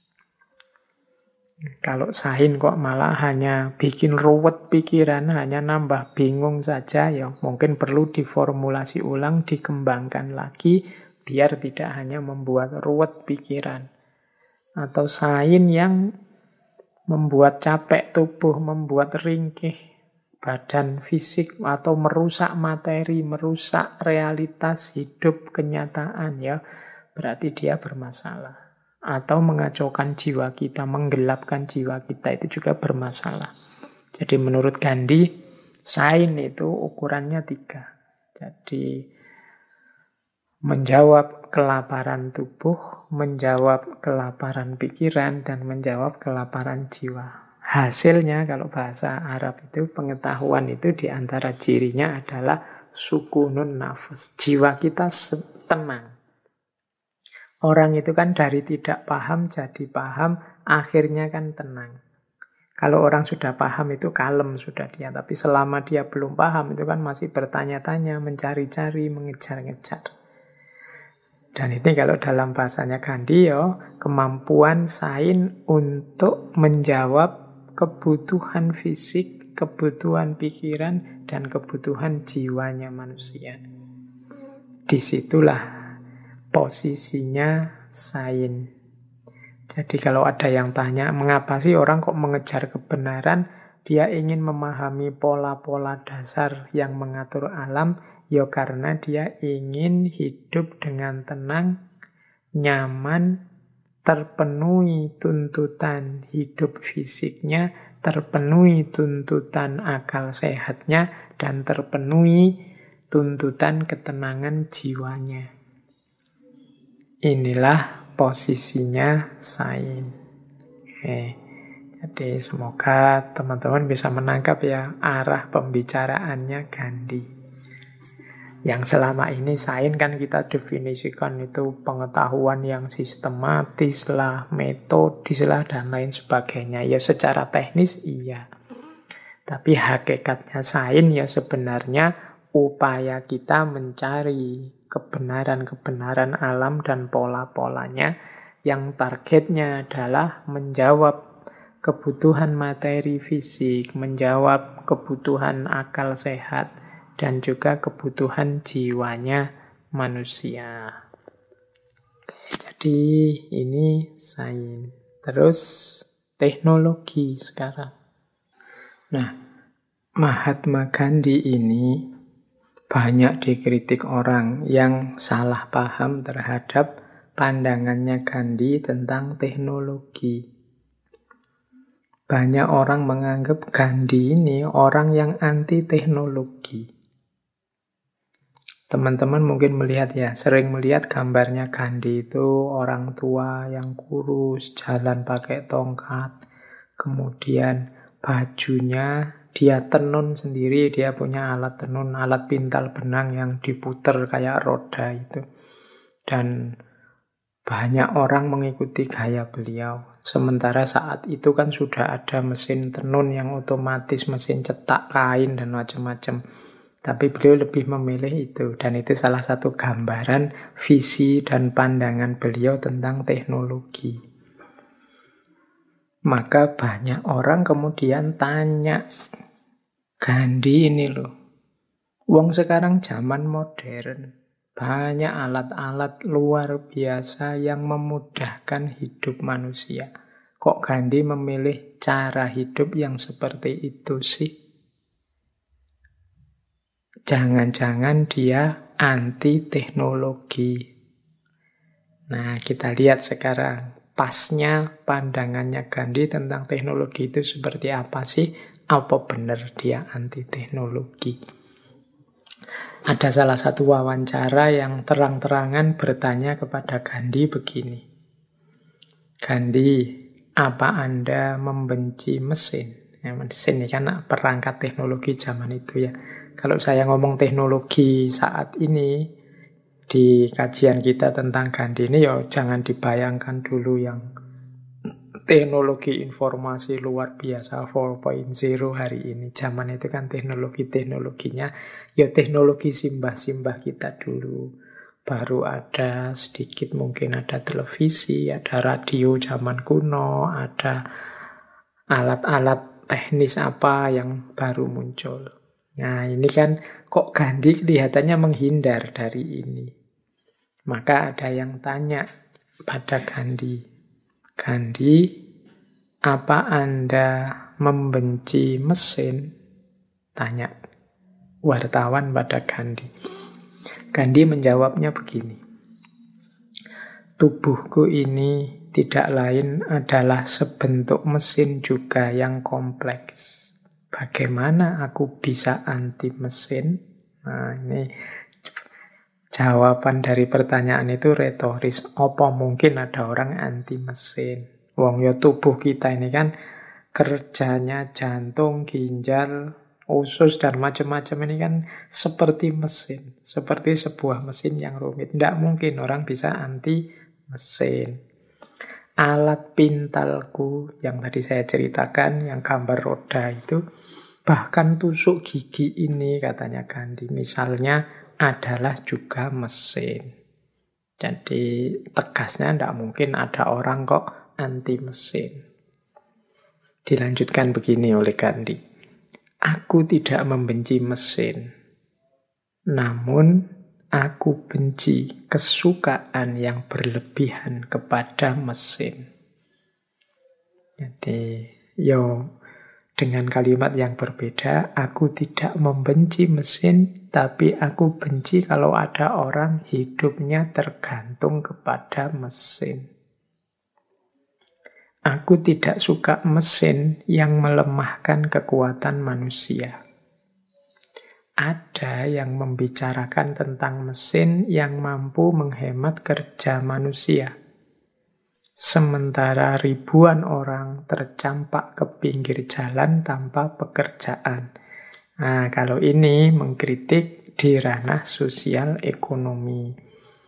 Kalau sains kok malah hanya bikin ruwet pikiran, hanya nambah bingung saja, ya mungkin perlu diformulasi ulang, dikembangkan lagi, biar tidak hanya membuat ruwet pikiran. Atau sains yang membuat capek tubuh, membuat ringkih badan fisik, atau merusak materi, merusak realitas hidup kenyataan, ya berarti dia bermasalah. Atau mengacaukan jiwa kita, menggelapkan jiwa kita, itu juga bermasalah. Jadi menurut Gandhi, sains itu ukurannya 3. Jadi menjawab kelaparan tubuh, menjawab kelaparan pikiran, dan menjawab kelaparan jiwa. Hasilnya kalau bahasa Arab itu pengetahuan itu diantara cirinya adalah sukunun nafas. Jiwa kita tenang. Orang itu kan dari tidak paham jadi paham, akhirnya kan tenang. Kalau orang sudah paham itu kalem sudah dia. Tapi selama dia belum paham itu kan masih bertanya-tanya, mencari-cari, mengejar-ngejar. Dan ini kalau dalam bahasanya Gandhi, kemampuan sains untuk menjawab kebutuhan fisik, kebutuhan pikiran, dan kebutuhan jiwanya manusia. Disitulah posisinya sains. Jadi kalau ada yang tanya, mengapa sih orang kok mengejar kebenaran? Dia ingin memahami pola-pola dasar yang mengatur alam, ya karena dia ingin hidup dengan tenang, nyaman, terpenuhi tuntutan hidup fisiknya, terpenuhi tuntutan akal sehatnya, dan terpenuhi tuntutan ketenangan jiwanya. Inilah posisinya sains. Jadi semoga teman-teman bisa menangkap ya arah pembicaraannya Gandhi. Yang selama ini sains kan kita definisikan itu pengetahuan yang sistematis lah, metodis lah, dan lain sebagainya. Ya secara teknis iya. Tapi hakikatnya sains ya sebenarnya upaya kita mencari kebenaran-kebenaran alam dan pola-polanya yang targetnya adalah menjawab kebutuhan materi fisik, menjawab kebutuhan akal sehat, dan juga kebutuhan jiwanya manusia. Jadi ini sains. Terus teknologi sekarang. Nah, Mahatma Gandhi ini banyak dikritik orang yang salah paham terhadap pandangannya Gandhi tentang teknologi. Banyak orang menganggap Gandhi ini orang yang anti teknologi. Teman-teman mungkin melihat ya, sering melihat gambarnya Gandhi itu orang tua yang kurus, jalan pakai tongkat. Kemudian bajunya dia tenun sendiri, dia punya alat tenun, alat pintal benang yang diputer kayak roda itu. Dan banyak orang mengikuti gaya beliau. Sementara saat itu kan sudah ada mesin tenun yang otomatis, mesin cetak kain dan macam-macam. Tapi beliau lebih memilih itu. Dan itu salah satu gambaran visi dan pandangan beliau tentang teknologi. Maka banyak orang kemudian tanya, Gandhi ini loh, wong sekarang zaman modern, banyak alat-alat luar biasa yang memudahkan hidup manusia. Kok Gandhi memilih cara hidup yang seperti itu sih? Jangan-jangan dia anti teknologi. Nah, kita lihat sekarang pasnya pandangannya Gandhi tentang teknologi itu seperti apa sih? Apa benar dia anti teknologi? Ada salah satu wawancara yang terang-terangan bertanya kepada Gandhi begini. Gandhi, apa Anda membenci mesin? Ya, mesin ini kan perangkat teknologi zaman itu ya. Kalau saya ngomong teknologi saat ini, di kajian kita tentang Gandhi ini, ya jangan dibayangkan dulu yang teknologi informasi luar biasa 4.0 hari ini. Zaman itu kan teknologinya, ya teknologi simbah-simbah kita dulu. Baru ada sedikit, mungkin ada televisi, ada radio zaman kuno, ada alat-alat teknis apa yang baru muncul. Nah ini kan kok Gandhi kelihatannya menghindar dari ini. Maka ada yang tanya pada Gandhi, Gandhi, apa Anda membenci mesin? Tanya wartawan pada Gandhi. Gandhi menjawabnya begini, tubuhku ini tidak lain adalah sebentuk mesin juga yang kompleks. Bagaimana aku bisa anti mesin? Nah, ini jawaban dari pertanyaan itu retoris. Apa mungkin ada orang anti mesin? Wong ya tubuh kita ini kan kerjanya jantung, ginjal, usus, dan macam-macam ini kan seperti mesin. Seperti sebuah mesin yang rumit. Tidak mungkin orang bisa anti mesin. Alat pintalku yang tadi saya ceritakan, yang gambar roda itu, bahkan tusuk gigi ini, katanya Gandhi, misalnya adalah juga mesin. Jadi tegasnya tidak mungkin ada orang kok anti mesin. Dilanjutkan begini oleh Gandhi. Aku tidak membenci mesin, namun aku benci kesukaan yang berlebihan kepada mesin. Jadi, dengan kalimat yang berbeda, aku tidak membenci mesin, tapi aku benci kalau ada orang hidupnya tergantung kepada mesin. Aku tidak suka mesin yang melemahkan kekuatan manusia. Ada yang membicarakan tentang mesin yang mampu menghemat kerja manusia. Sementara ribuan orang tercampak ke pinggir jalan tanpa pekerjaan. Nah, kalau ini mengkritik di ranah sosial ekonomi.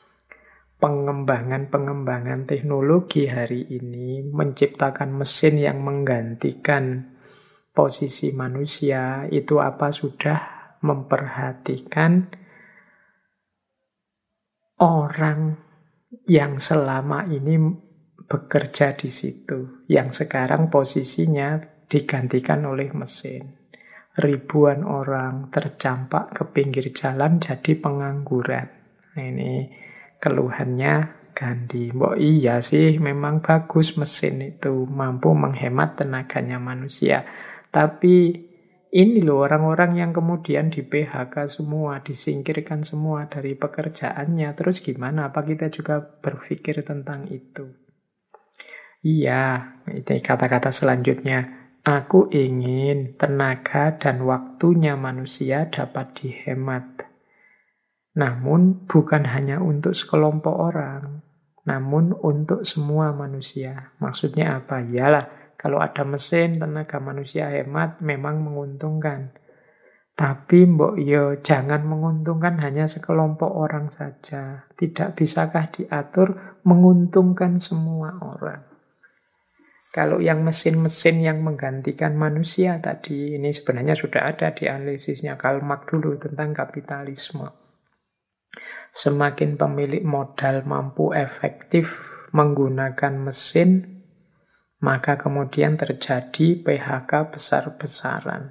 Pengembangan teknologi hari ini menciptakan mesin yang menggantikan posisi manusia, itu apa sudah memperhatikan orang yang selama ini bekerja di situ, yang sekarang posisinya digantikan oleh mesin. Ribuan orang tercampak ke pinggir jalan jadi pengangguran. Nah, ini keluhannya Gandhi. Mbok iya sih, memang bagus mesin itu, mampu menghemat tenaganya manusia. Tapi ini loh orang-orang yang kemudian di PHK semua, disingkirkan semua dari pekerjaannya. Terus gimana? Apa kita juga berpikir tentang itu? Iya, itu kata-kata selanjutnya. Aku ingin tenaga dan waktunya manusia dapat dihemat. Namun bukan hanya untuk sekelompok orang, namun untuk semua manusia. Maksudnya apa? Yalah, kalau ada mesin, tenaga manusia hemat memang menguntungkan. Tapi mbok yo jangan menguntungkan hanya sekelompok orang saja. Tidak bisakah diatur menguntungkan semua orang? Kalau yang mesin-mesin yang menggantikan manusia tadi, ini sebenarnya sudah ada di analisisnya Karl Marx dulu tentang kapitalisme. Semakin pemilik modal mampu efektif menggunakan mesin, maka kemudian terjadi PHK besar-besaran.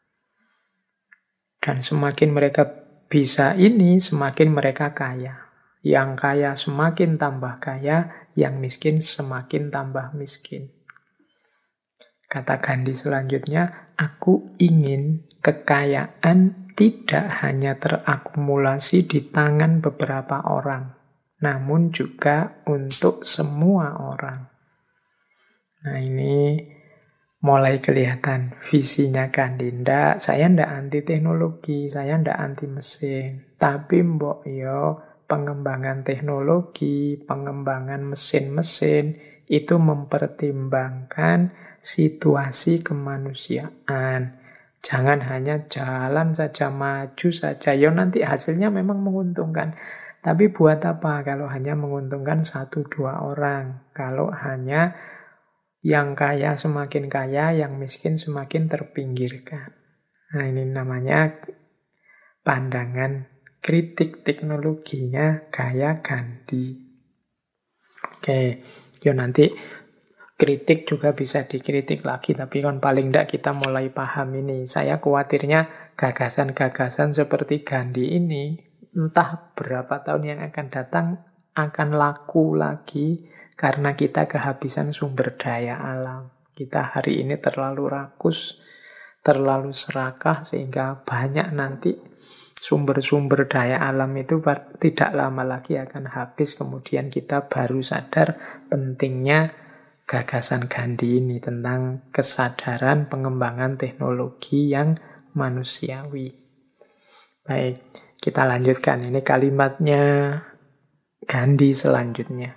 Dan semakin mereka bisa ini, semakin mereka kaya. Yang kaya semakin tambah kaya, yang miskin semakin tambah miskin. Kata Gandhi selanjutnya, aku ingin kekayaan tidak hanya terakumulasi di tangan beberapa orang, namun juga untuk semua orang. Nah, ini mulai kelihatan visinya Gandhi. Saya ndak anti teknologi, saya ndak anti mesin. Tapi mbok yo, pengembangan teknologi, pengembangan mesin-mesin itu mempertimbangkan situasi kemanusiaan. Jangan hanya jalan saja, maju saja. Ya nanti hasilnya memang menguntungkan. Tapi buat apa kalau hanya menguntungkan 1-2 orang? Kalau hanya yang kaya semakin kaya, yang miskin semakin terpinggirkan. Nah, ini namanya pandangan kritik teknologinya gaya Gandhi. Oke, yo nanti kritik juga bisa dikritik lagi, tapi kan paling tidak kita mulai paham ini. Saya khawatirnya gagasan-gagasan seperti Gandhi ini, entah berapa tahun yang akan datang, akan laku lagi karena kita kehabisan sumber daya alam. Kita hari ini terlalu rakus, terlalu serakah, sehingga banyak nanti sumber-sumber daya alam itu tidak lama lagi akan habis. Kemudian kita baru sadar pentingnya gagasan Gandhi ini tentang kesadaran pengembangan teknologi yang manusiawi. Baik, kita lanjutkan. Ini kalimatnya Gandhi selanjutnya.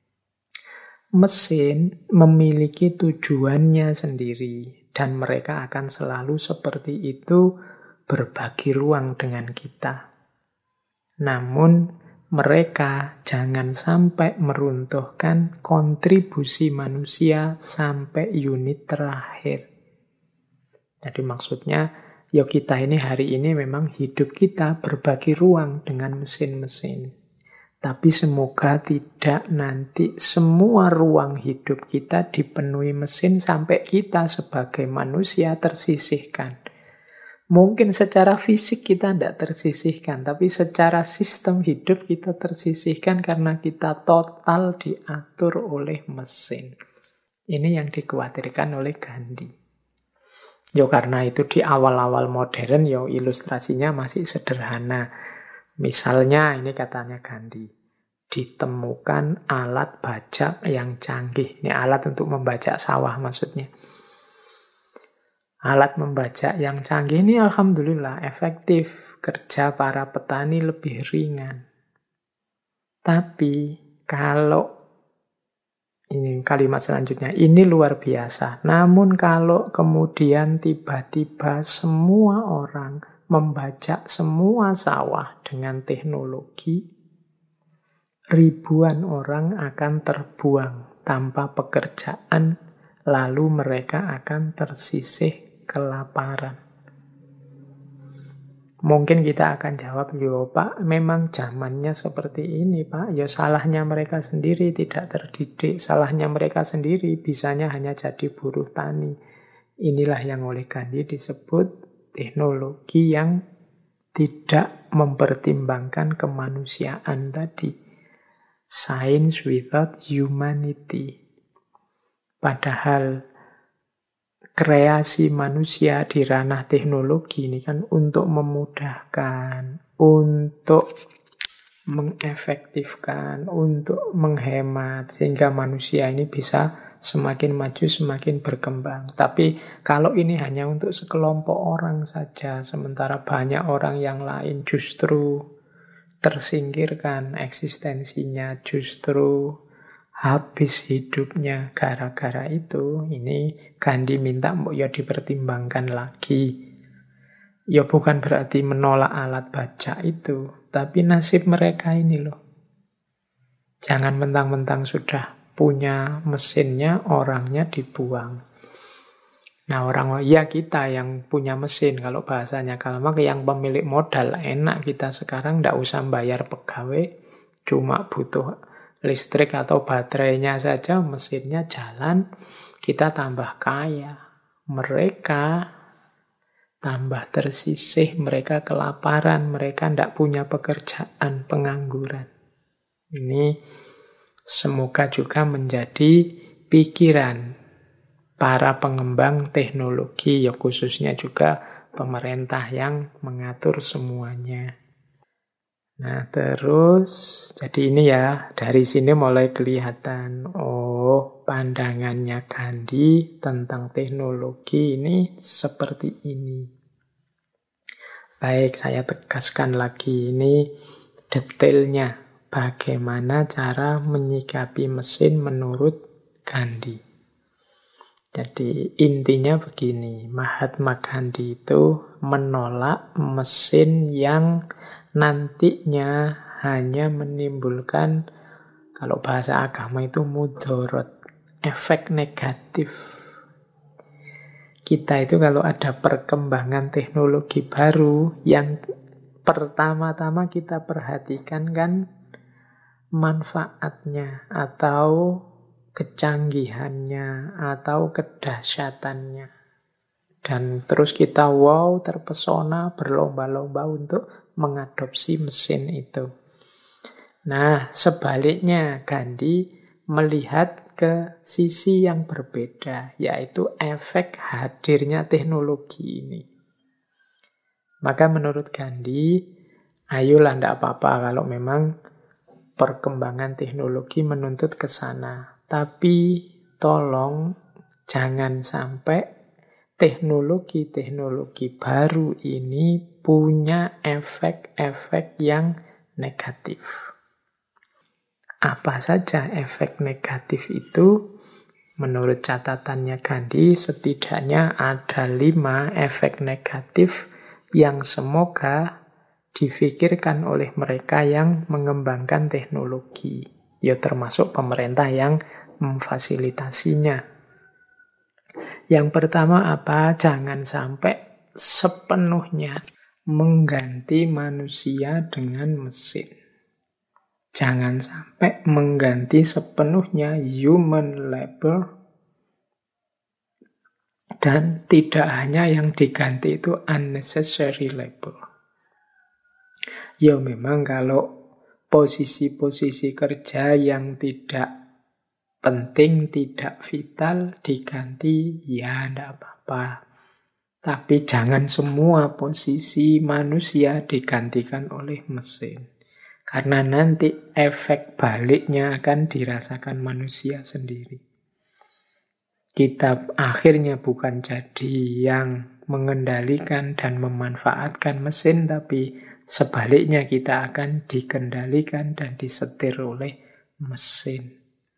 Mesin memiliki tujuannya sendiri dan mereka akan selalu seperti itu berbagi ruang dengan kita. Namun mereka jangan sampai meruntuhkan kontribusi manusia sampai unit terakhir. Jadi maksudnya, ya kita ini hari ini memang hidup kita berbagi ruang dengan mesin-mesin. Tapi semoga tidak nanti semua ruang hidup kita dipenuhi mesin sampai kita sebagai manusia tersisihkan. Mungkin secara fisik kita tidak tersisihkan, tapi secara sistem hidup kita tersisihkan karena kita total diatur oleh mesin. Ini yang dikhawatirkan oleh Gandhi. Yo karena itu di awal-awal modern yo ilustrasinya masih sederhana. Misalnya ini katanya Gandhi, ditemukan alat bajak yang canggih. Ini alat untuk membajak sawah maksudnya. Alat membajak yang canggih ini alhamdulillah efektif. Kerja para petani lebih ringan. Tapi kalau, ini kalimat selanjutnya, ini luar biasa. Namun kalau kemudian tiba-tiba semua orang membajak semua sawah dengan teknologi, ribuan orang akan terbuang tanpa pekerjaan, lalu mereka akan tersisih kelaparan. Mungkin kita akan jawab, yo Pak, memang zamannya seperti ini Pak. Ya salahnya mereka sendiri tidak terdidik. Salahnya mereka sendiri bisanya hanya jadi buruh tani. Inilah yang oleh Gandhi disebut teknologi yang tidak mempertimbangkan kemanusiaan tadi. Science without humanity. Padahal kreasi manusia di ranah teknologi ini kan untuk memudahkan, untuk mengefektifkan, untuk menghemat, sehingga manusia ini bisa semakin maju, semakin berkembang. Tapi kalau ini hanya untuk sekelompok orang saja, sementara banyak orang yang lain justru tersingkirkan eksistensinya, justru habis hidupnya gara-gara itu, ini Gandhi minta ya dipertimbangkan lagi. Ya bukan berarti menolak alat baca itu, tapi nasib mereka ini loh. Jangan mentang-mentang sudah punya mesinnya, orangnya dibuang. Nah ya kita yang punya mesin, kalau bahasanya kalau yang pemilik modal, enak kita sekarang ndak usah bayar pegawai, cuma butuh listrik atau baterainya saja, mesinnya jalan, kita tambah kaya. Mereka tambah tersisih, mereka kelaparan, mereka tidak punya pekerjaan, pengangguran. Ini semoga juga menjadi pikiran para pengembang teknologi, ya khususnya juga pemerintah yang mengatur semuanya. Nah terus, jadi ini ya, dari sini mulai kelihatan, oh pandangannya Gandhi tentang teknologi ini seperti ini. Baik, saya tegaskan lagi, ini detailnya, bagaimana cara menyikapi mesin menurut Gandhi. Jadi intinya begini, Mahatma Gandhi itu menolak mesin yang nantinya hanya menimbulkan, kalau bahasa agama itu mudorot, efek negatif. Kita itu kalau ada perkembangan teknologi baru, yang pertama-tama kita perhatikan kan manfaatnya atau kecanggihannya atau kedahsyatannya. Dan terus kita wow, terpesona, berlomba-lomba untuk mengadopsi mesin itu. Nah, sebaliknya Gandhi melihat ke sisi yang berbeda, yaitu efek hadirnya teknologi ini. Maka menurut Gandhi, ayolah tidak apa-apa kalau memang perkembangan teknologi menuntut ke sana. Tapi tolong jangan sampai teknologi-teknologi baru ini punya efek-efek yang negatif. Apa saja efek negatif itu? Menurut catatannya Gandhi, setidaknya ada 5 efek negatif yang semoga difikirkan oleh mereka yang mengembangkan teknologi. Ya termasuk pemerintah yang memfasilitasinya. Yang pertama apa? Jangan sampai sepenuhnya mengganti manusia dengan mesin. Jangan sampai mengganti sepenuhnya human labor. Dan tidak hanya yang diganti itu unnecessary labor. Ya memang kalau posisi-posisi kerja yang tidak penting, tidak vital, diganti, ya tidak apa-apa. Tapi jangan semua posisi manusia digantikan oleh mesin. Karena nanti efek baliknya akan dirasakan manusia sendiri. Kita akhirnya bukan jadi yang mengendalikan dan memanfaatkan mesin, tapi sebaliknya kita akan dikendalikan dan disetir oleh mesin.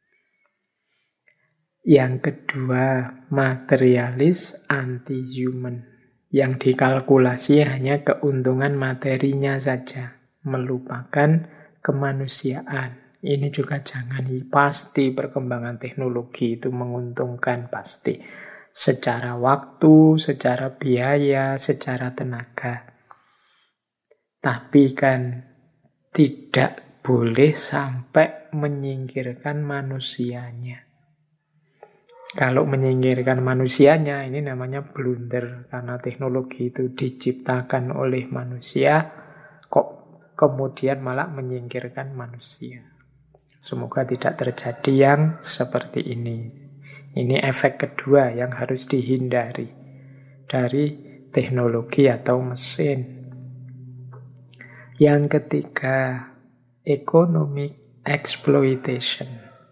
Yang kedua, materialis anti-human. Yang dikalkulasi hanya keuntungan materinya saja, melupakan kemanusiaan. Ini juga jangan, pasti perkembangan teknologi itu menguntungkan, pasti. Secara waktu, secara biaya, secara tenaga. Tapi kan tidak boleh sampai menyingkirkan manusianya. Kalau menyingkirkan manusianya, ini namanya blunder. Karena teknologi itu diciptakan oleh manusia, kok kemudian malah menyingkirkan manusia. Semoga tidak terjadi yang seperti ini. Ini efek kedua yang harus dihindari dari teknologi atau mesin. Yang ketiga, economic exploitation.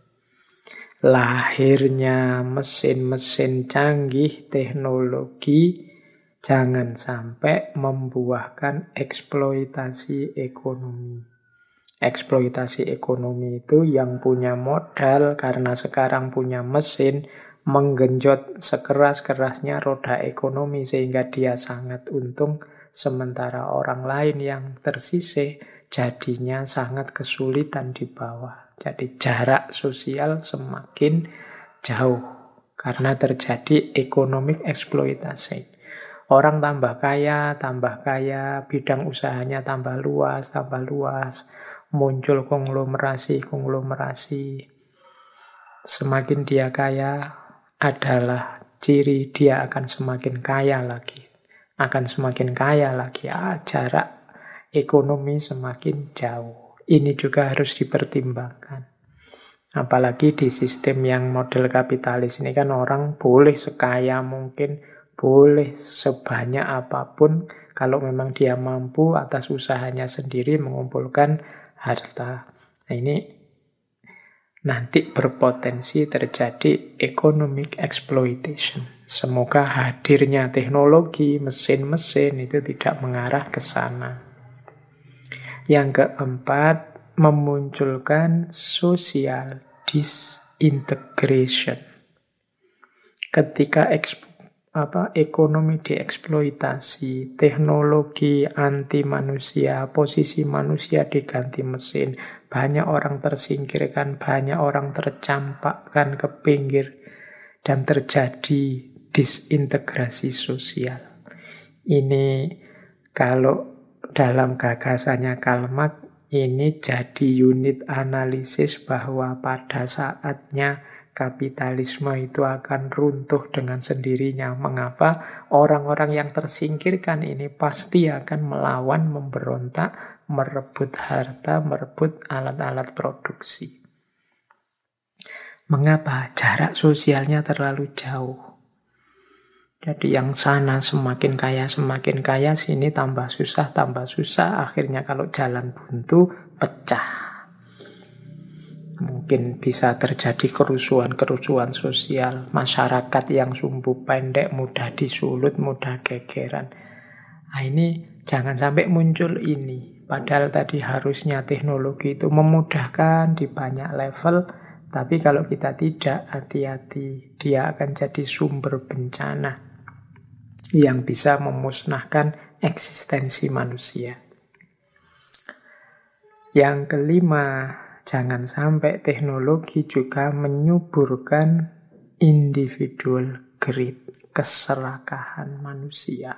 Lahirnya mesin-mesin canggih teknologi jangan sampai membuahkan eksploitasi ekonomi. Eksploitasi ekonomi itu yang punya modal karena sekarang punya mesin menggenjot sekeras-kerasnya roda ekonomi sehingga dia sangat untung, sementara orang lain yang tersisih jadinya sangat kesulitan di bawah. Jadi jarak sosial semakin jauh karena terjadi economic exploitation. Orang tambah kaya, bidang usahanya tambah luas, muncul konglomerasi. Semakin dia kaya adalah ciri dia akan semakin kaya lagi. Jarak ekonomi semakin jauh. Ini juga harus dipertimbangkan. Apalagi di sistem yang model kapitalis ini kan orang boleh sekaya mungkin, boleh sebanyak apapun kalau memang dia mampu atas usahanya sendiri mengumpulkan harta. Nah, ini nanti berpotensi terjadi economic exploitation. Semoga hadirnya teknologi, mesin-mesin itu tidak mengarah ke sana. Yang keempat, memunculkan social disintegration. Ketika ekonomi dieksploitasi, teknologi anti manusia, posisi manusia diganti mesin, banyak orang tersingkirkan, banyak orang tercampakkan ke pinggir, dan terjadi disintegrasi sosial. Ini kalau dalam gagasannya Karl Marx, ini jadi unit analisis bahwa pada saatnya kapitalisme itu akan runtuh dengan sendirinya. Mengapa? Orang-orang yang tersingkirkan ini pasti akan melawan, memberontak, merebut harta, merebut alat-alat produksi. Mengapa? Jarak sosialnya terlalu jauh. Jadi yang sana semakin kaya, sini tambah susah, akhirnya kalau jalan buntu, pecah. Mungkin bisa terjadi kerusuhan sosial, masyarakat yang sumbu pendek, mudah disulut, mudah gegeran. Nah ini jangan sampai muncul ini. Padahal tadi harusnya teknologi itu memudahkan di banyak level, tapi kalau kita tidak hati-hati, dia akan jadi sumber bencana yang bisa memusnahkan eksistensi manusia. Yang kelima, jangan sampai teknologi juga menyuburkan individual greed, keserakahan manusia.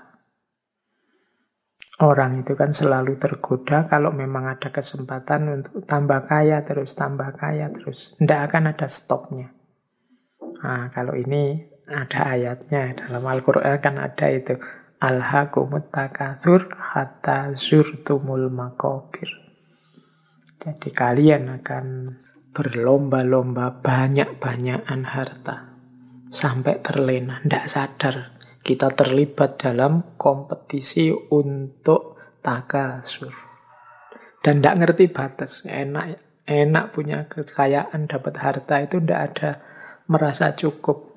Orang itu kan selalu tergoda kalau memang ada kesempatan untuk tambah kaya terus. Tidak akan ada stopnya. Nah, kalau ini ada ayatnya. Dalam Al-Quran kan ada itu. Alhaakumut takatsur hatta zurtumul maqabir. Jadi kalian akan berlomba-lomba banyak-banyakan harta. Sampai terlena, tidak sadar. Kita terlibat dalam kompetisi untuk takasur. Dan tidak ngerti batas. Enak punya kekayaan, dapat harta itu tidak ada merasa cukup.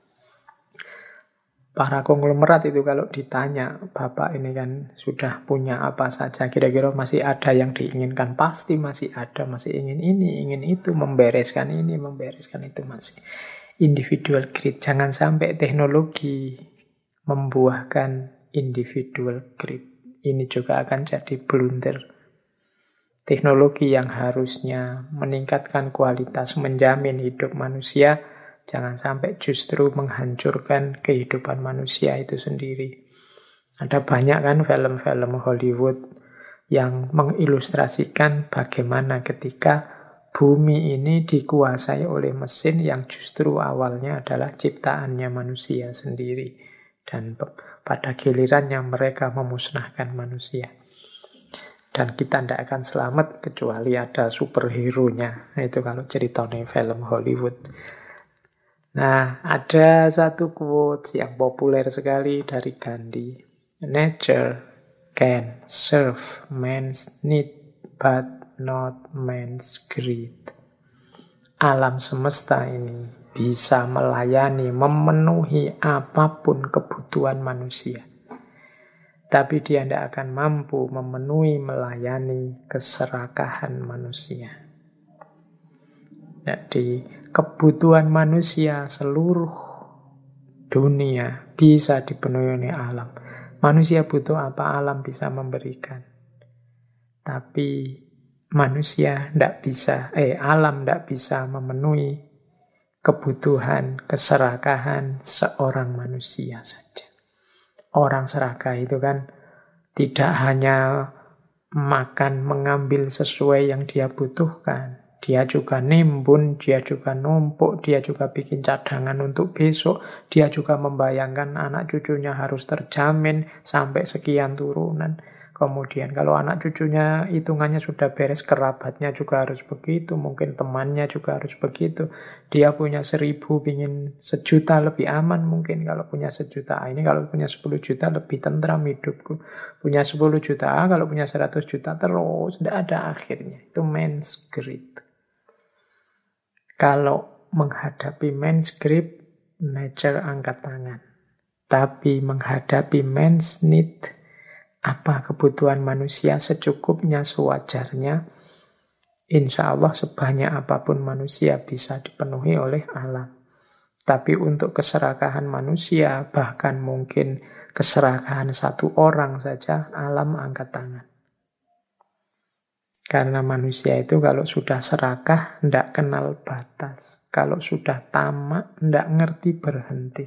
Para konglomerat itu kalau ditanya, Bapak ini kan sudah punya apa saja, kira-kira masih ada yang diinginkan? Pasti masih ada, masih ingin ini, ingin itu, membereskan ini, membereskan itu masih. Individual greed, jangan sampai teknologi membuahkan individual greed. Ini juga akan jadi blunder. Teknologi yang harusnya meningkatkan kualitas, menjamin hidup manusia, jangan sampai justru menghancurkan kehidupan manusia itu sendiri. Ada banyak kan film-film Hollywood yang mengilustrasikan bagaimana ketika bumi ini dikuasai oleh mesin yang justru awalnya adalah ciptaannya manusia sendiri. Dan pada gilirannya mereka memusnahkan manusia. Dan kita tidak akan selamat kecuali ada superhero-nya. Nah, itu kalau ceritanya film Hollywood. Nah, ada satu quote yang populer sekali dari Gandhi. Nature can serve man's need, but not man's greed. Alam semesta ini bisa melayani, memenuhi apapun kebutuhan manusia. Tapi dia tidak akan mampu memenuhi, melayani keserakahan manusia. Jadi kebutuhan manusia seluruh dunia bisa dipenuhi oleh alam. Manusia butuh apa, alam bisa memberikan. Tapi manusia tidak bisa, alam tidak bisa memenuhi kebutuhan, keserakahan seorang manusia saja. Orang serakah itu kan tidak hanya makan, mengambil sesuai yang dia butuhkan. Dia juga nimbun, dia juga numpuk, dia juga bikin cadangan untuk besok. Dia juga membayangkan anak cucunya harus terjamin sampai sekian turunan. Kemudian kalau anak cucunya hitungannya sudah beres, kerabatnya juga harus begitu. Mungkin temannya juga harus begitu. Dia punya 1.000, pingin 1.000.000 lebih aman mungkin. Kalau punya 1.000.000, ini kalau punya 10 juta lebih tentram hidupku. Punya 10 juta, kalau punya 100 juta terus, tidak ada akhirnya. Itu man's greed. Kalau menghadapi man's greed, nature angkat tangan. Tapi menghadapi man's need, apa kebutuhan manusia secukupnya, sewajarnya, insya Allah sebanyak apapun manusia bisa dipenuhi oleh alam. Tapi untuk keserakahan manusia, bahkan mungkin keserakahan satu orang saja, alam angkat tangan. Karena manusia itu kalau sudah serakah, tidak kenal batas. Kalau sudah tamak, tidak ngerti berhenti.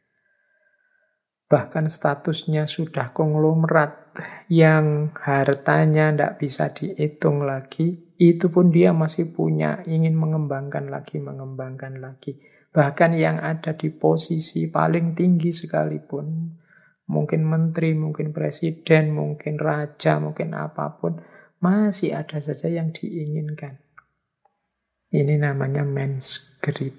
Bahkan statusnya sudah konglomerat yang hartanya tidak bisa dihitung lagi, itu pun dia masih punya, ingin mengembangkan lagi. Bahkan yang ada di posisi paling tinggi sekalipun, mungkin menteri, mungkin presiden, mungkin raja, mungkin apapun, masih ada saja yang diinginkan. Ini namanya man's greed.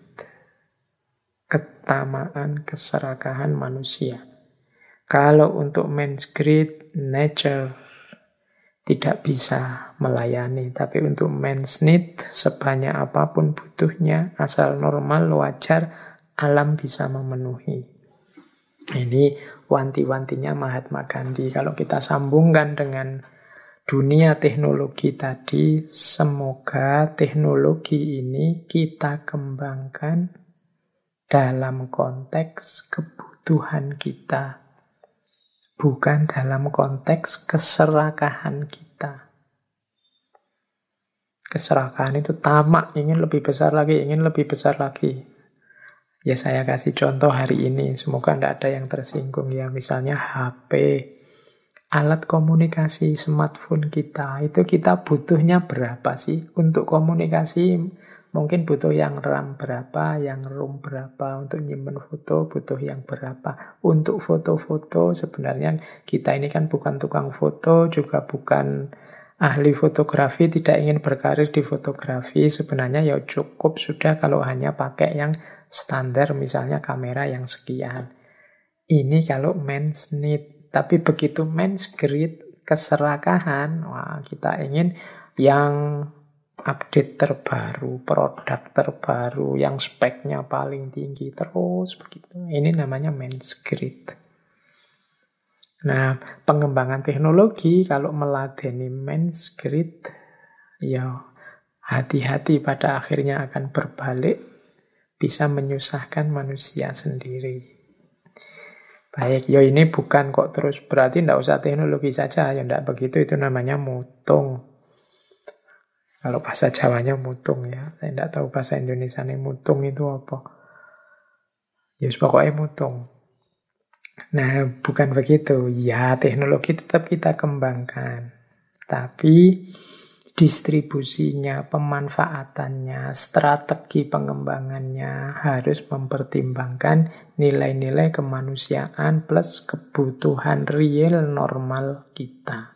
Ketamaan, keserakahan manusia. Kalau untuk man's greed, nature tidak bisa melayani. Tapi untuk man's need, sebanyak apapun butuhnya, asal normal, wajar, alam bisa memenuhi. Ini wanti-wantinya Mahatma Gandhi. Kalau kita sambungkan dengan dunia teknologi tadi, semoga teknologi ini kita kembangkan dalam konteks kebutuhan kita, bukan dalam konteks keserakahan kita. Keserakahan itu tamak, ingin lebih besar lagi, ingin lebih besar lagi. Ya saya kasih contoh hari ini, semoga tidak ada yang tersinggung ya. Misalnya HP, alat komunikasi smartphone kita, itu kita butuhnya berapa sih? Untuk komunikasi mungkin butuh yang RAM berapa, yang ROM berapa, untuk nyimpen foto butuh yang berapa. Untuk foto-foto sebenarnya kita ini kan bukan tukang foto, juga bukan ahli fotografi, tidak ingin berkarir di fotografi. Sebenarnya ya cukup sudah kalau hanya pakai yang standar, misalnya kamera yang sekian. Ini kalau man's need. Tapi begitu man's greed, keserakahan, wah kita ingin yang update terbaru, produk terbaru, yang speknya paling tinggi, terus begitu. Ini namanya man's greed. Nah, pengembangan teknologi kalau meladeni man's greed, ya hati-hati, pada akhirnya akan berbalik, bisa menyusahkan manusia sendiri. Baik, ya ini bukan kok terus berarti tidak usah teknologi saja, ya tidak begitu, itu namanya mutung. Kalau bahasa Jawanya mutung ya, saya tidak tahu bahasa Indonesia ini mutung itu apa. Ya pokoknya mutung. Nah, bukan begitu. Ya, teknologi tetap kita kembangkan. Tapi distribusinya, pemanfaatannya, strategi pengembangannya harus mempertimbangkan nilai-nilai kemanusiaan plus kebutuhan real normal kita.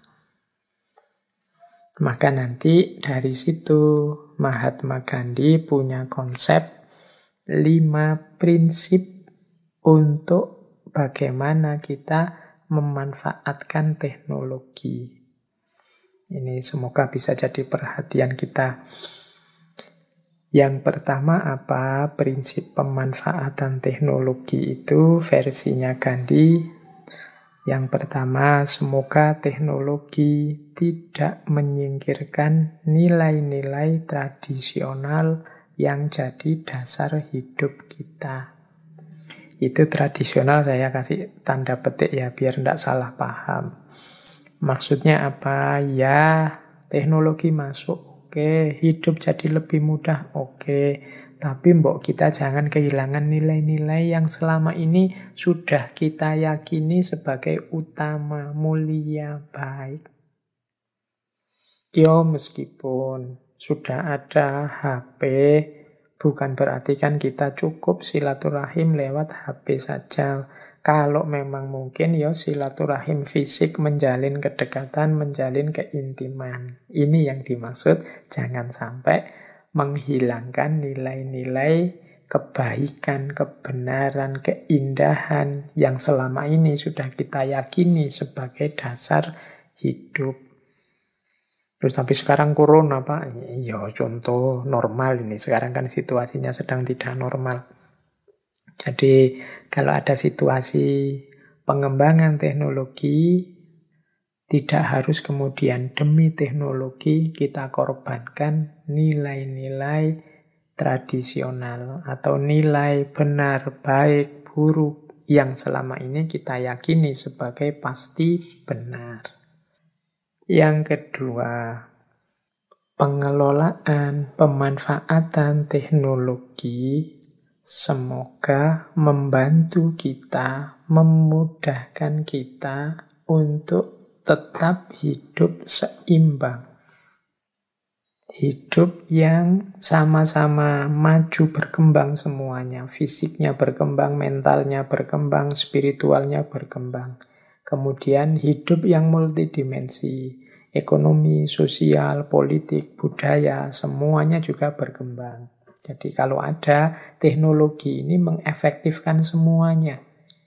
Maka nanti dari situ Mahatma Gandhi punya konsep 5 prinsip untuk bagaimana kita memanfaatkan teknologi. Ini semoga bisa jadi perhatian kita. Yang pertama apa? Prinsip pemanfaatan teknologi itu versinya Gandhi. Yang pertama, semoga teknologi tidak menyingkirkan nilai-nilai tradisional yang jadi dasar hidup kita. Itu tradisional saya kasih tanda petik ya, biar tidak salah paham. Maksudnya apa? Ya, teknologi masuk, oke. Hidup jadi lebih mudah, oke. Tapi mbok kita jangan kehilangan nilai-nilai yang selama ini sudah kita yakini sebagai utama, mulia, baik. Yo, meskipun sudah ada HP, bukan berarti kan kita cukup silaturahim lewat HP saja. Kalau memang mungkin ya silaturahim fisik, menjalin kedekatan, menjalin keintiman. Ini yang dimaksud, jangan sampai menghilangkan nilai-nilai kebaikan, kebenaran, keindahan yang selama ini sudah kita yakini sebagai dasar hidup. Terus tapi sekarang corona Pak, ya contoh normal ini. Sekarang kan situasinya sedang tidak normal. Jadi kalau ada situasi pengembangan teknologi, tidak harus kemudian demi teknologi kita korbankan nilai-nilai tradisional atau nilai benar, baik, buruk yang selama ini kita yakini sebagai pasti benar. Yang kedua, pengelolaan, pemanfaatan teknologi semoga membantu kita, memudahkan kita untuk tetap hidup seimbang. Hidup yang sama-sama maju berkembang semuanya. Fisiknya berkembang, mentalnya berkembang, spiritualnya berkembang. Kemudian hidup yang multidimensi. Ekonomi, sosial, politik, budaya, semuanya juga berkembang. Jadi kalau ada teknologi ini mengefektifkan semuanya.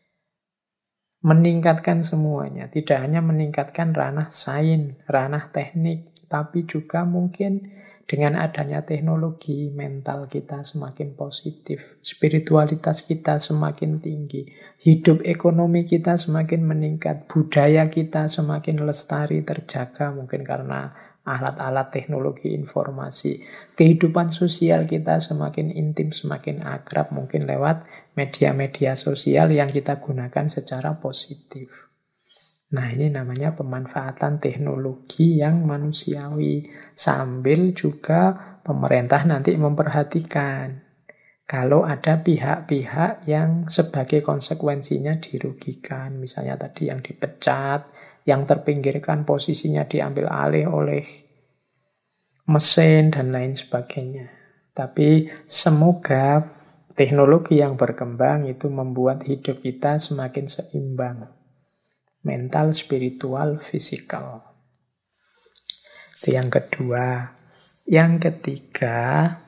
Meningkatkan semuanya. Tidak hanya meningkatkan ranah sains, ranah teknik, tapi juga mungkin dengan adanya teknologi mental kita semakin positif, spiritualitas kita semakin tinggi, hidup ekonomi kita semakin meningkat, budaya kita semakin lestari, terjaga mungkin karena alat-alat teknologi informasi. Kehidupan sosial kita semakin intim, semakin akrab, mungkin lewat media-media sosial yang kita gunakan secara positif. Nah, ini namanya pemanfaatan teknologi yang manusiawi. Sambil juga pemerintah nanti memperhatikan kalau ada pihak-pihak yang sebagai konsekuensinya dirugikan. Misalnya tadi yang dipecat, yang terpinggirkan posisinya diambil alih oleh mesin dan lain sebagainya. Tapi semoga teknologi yang berkembang itu membuat hidup kita semakin seimbang. Mental, spiritual, fisikal. Itu yang kedua. Yang ketiga,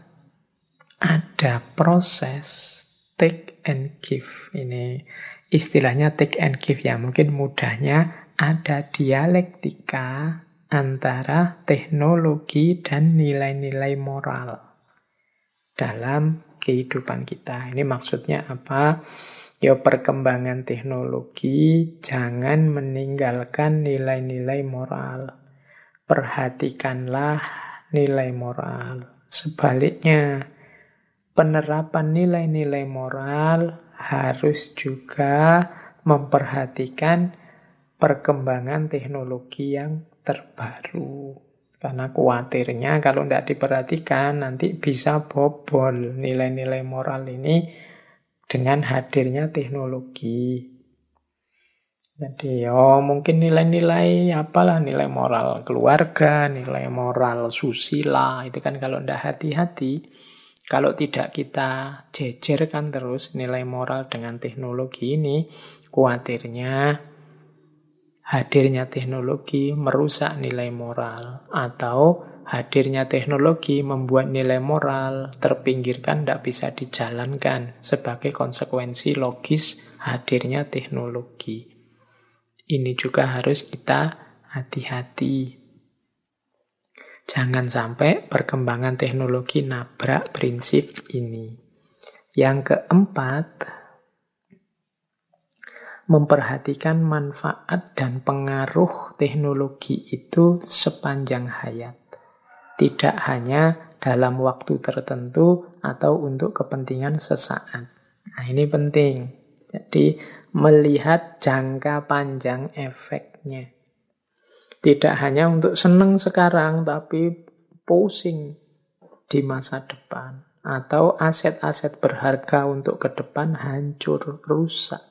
ada proses take and give. Ini istilahnya take and give ya. Mungkin mudahnya ada dialektika antara teknologi dan nilai-nilai moral dalam kehidupan kita. Ini maksudnya apa? Ya, perkembangan teknologi jangan meninggalkan nilai-nilai moral. Perhatikanlah nilai moral. Sebaliknya, penerapan nilai-nilai moral harus juga memperhatikan perkembangan teknologi yang terbaru. Karena khawatirnya kalau tidak diperhatikan nanti bisa bobol nilai-nilai moral ini dengan hadirnya teknologi. Jadi mungkin nilai-nilai apalah, nilai moral keluarga, nilai moral susila, itu kan kalau tidak hati-hati, kalau tidak kita jejerkan terus nilai moral dengan teknologi ini, khawatirnya hadirnya teknologi merusak nilai moral, atau hadirnya teknologi membuat nilai moral terpinggirkan, tidak bisa dijalankan sebagai konsekuensi logis hadirnya teknologi. Ini juga harus kita hati-hati. Jangan sampai perkembangan teknologi nabrak prinsip ini. Yang keempat, memperhatikan manfaat dan pengaruh teknologi itu sepanjang hayat. Tidak hanya dalam waktu tertentu atau untuk kepentingan sesaat. Nah, ini penting. Jadi, melihat jangka panjang efeknya. Tidak hanya untuk senang sekarang, tapi pusing di masa depan. Atau aset-aset berharga untuk ke depan hancur, rusak.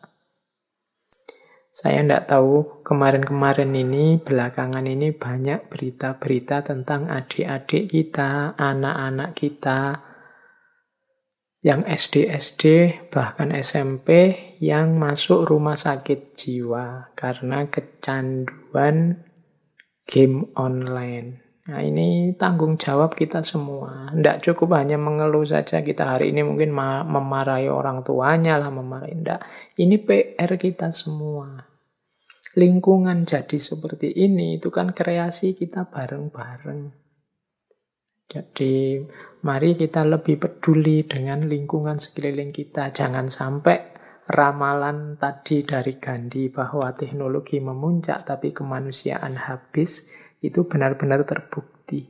Saya tidak tahu kemarin-kemarin ini, belakangan ini banyak berita-berita tentang adik-adik kita, anak-anak kita, yang SD-SD, bahkan SMP, yang masuk rumah sakit jiwa karena kecanduan game online. Nah, ini tanggung jawab kita semua. Tidak cukup hanya mengeluh saja, kita hari ini mungkin memarahi orang tuanya lah, memarahi. Tidak. Ini PR kita semua. Lingkungan jadi seperti ini, itu kan kreasi kita bareng-bareng. Jadi, mari kita lebih peduli dengan lingkungan sekeliling kita. Jangan sampai ramalan tadi dari Gandhi bahwa teknologi memuncak tapi kemanusiaan habis, itu benar-benar terbukti.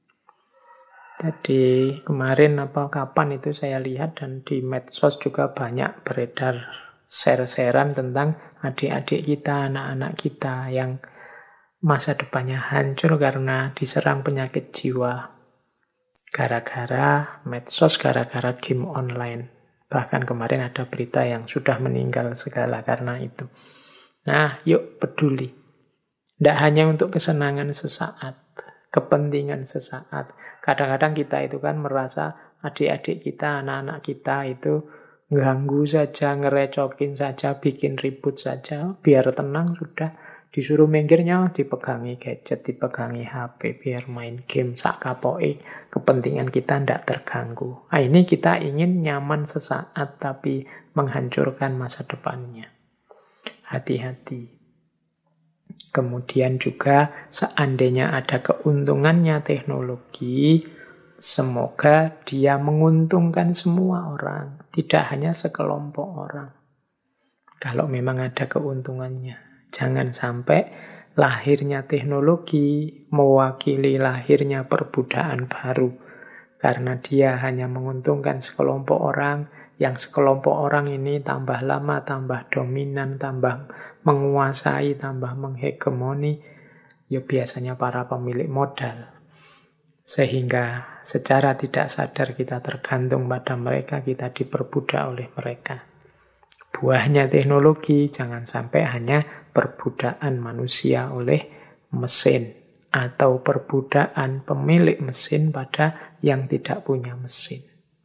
Jadi, kemarin kapan itu saya lihat dan di medsos juga banyak beredar share-sharean tentang adik-adik kita, anak-anak kita yang masa depannya hancur karena diserang penyakit jiwa. Gara-gara medsos, gara-gara game online. Bahkan kemarin ada berita yang sudah meninggal segala karena itu. Nah, yuk peduli. Tidak hanya untuk kesenangan sesaat, kepentingan sesaat. Kadang-kadang kita itu kan merasa adik-adik kita, anak-anak kita itu ganggu saja, ngerecokin saja, bikin ribut saja, biar tenang sudah. Disuruh minggirnya, dipegangi gadget, dipegangi HP, biar main game, sak kapoke, kepentingan kita tidak terganggu. Nah, ini kita ingin nyaman sesaat, tapi menghancurkan masa depannya. Hati-hati. Kemudian juga, seandainya ada keuntungannya teknologi, semoga dia menguntungkan semua orang, tidak hanya sekelompok orang. Kalau memang ada keuntungannya. Jangan sampai lahirnya teknologi mewakili lahirnya perbudakan baru. Karena dia hanya menguntungkan sekelompok orang, yang sekelompok orang ini tambah lama, tambah dominan, tambah menguasai, tambah menghegemoni, ya biasanya para pemilik modal. Sehingga secara tidak sadar kita tergantung pada mereka, kita diperbudak oleh mereka. Buahnya teknologi jangan sampai hanya perbudakan manusia oleh mesin atau perbudakan pemilik mesin pada yang tidak punya mesin.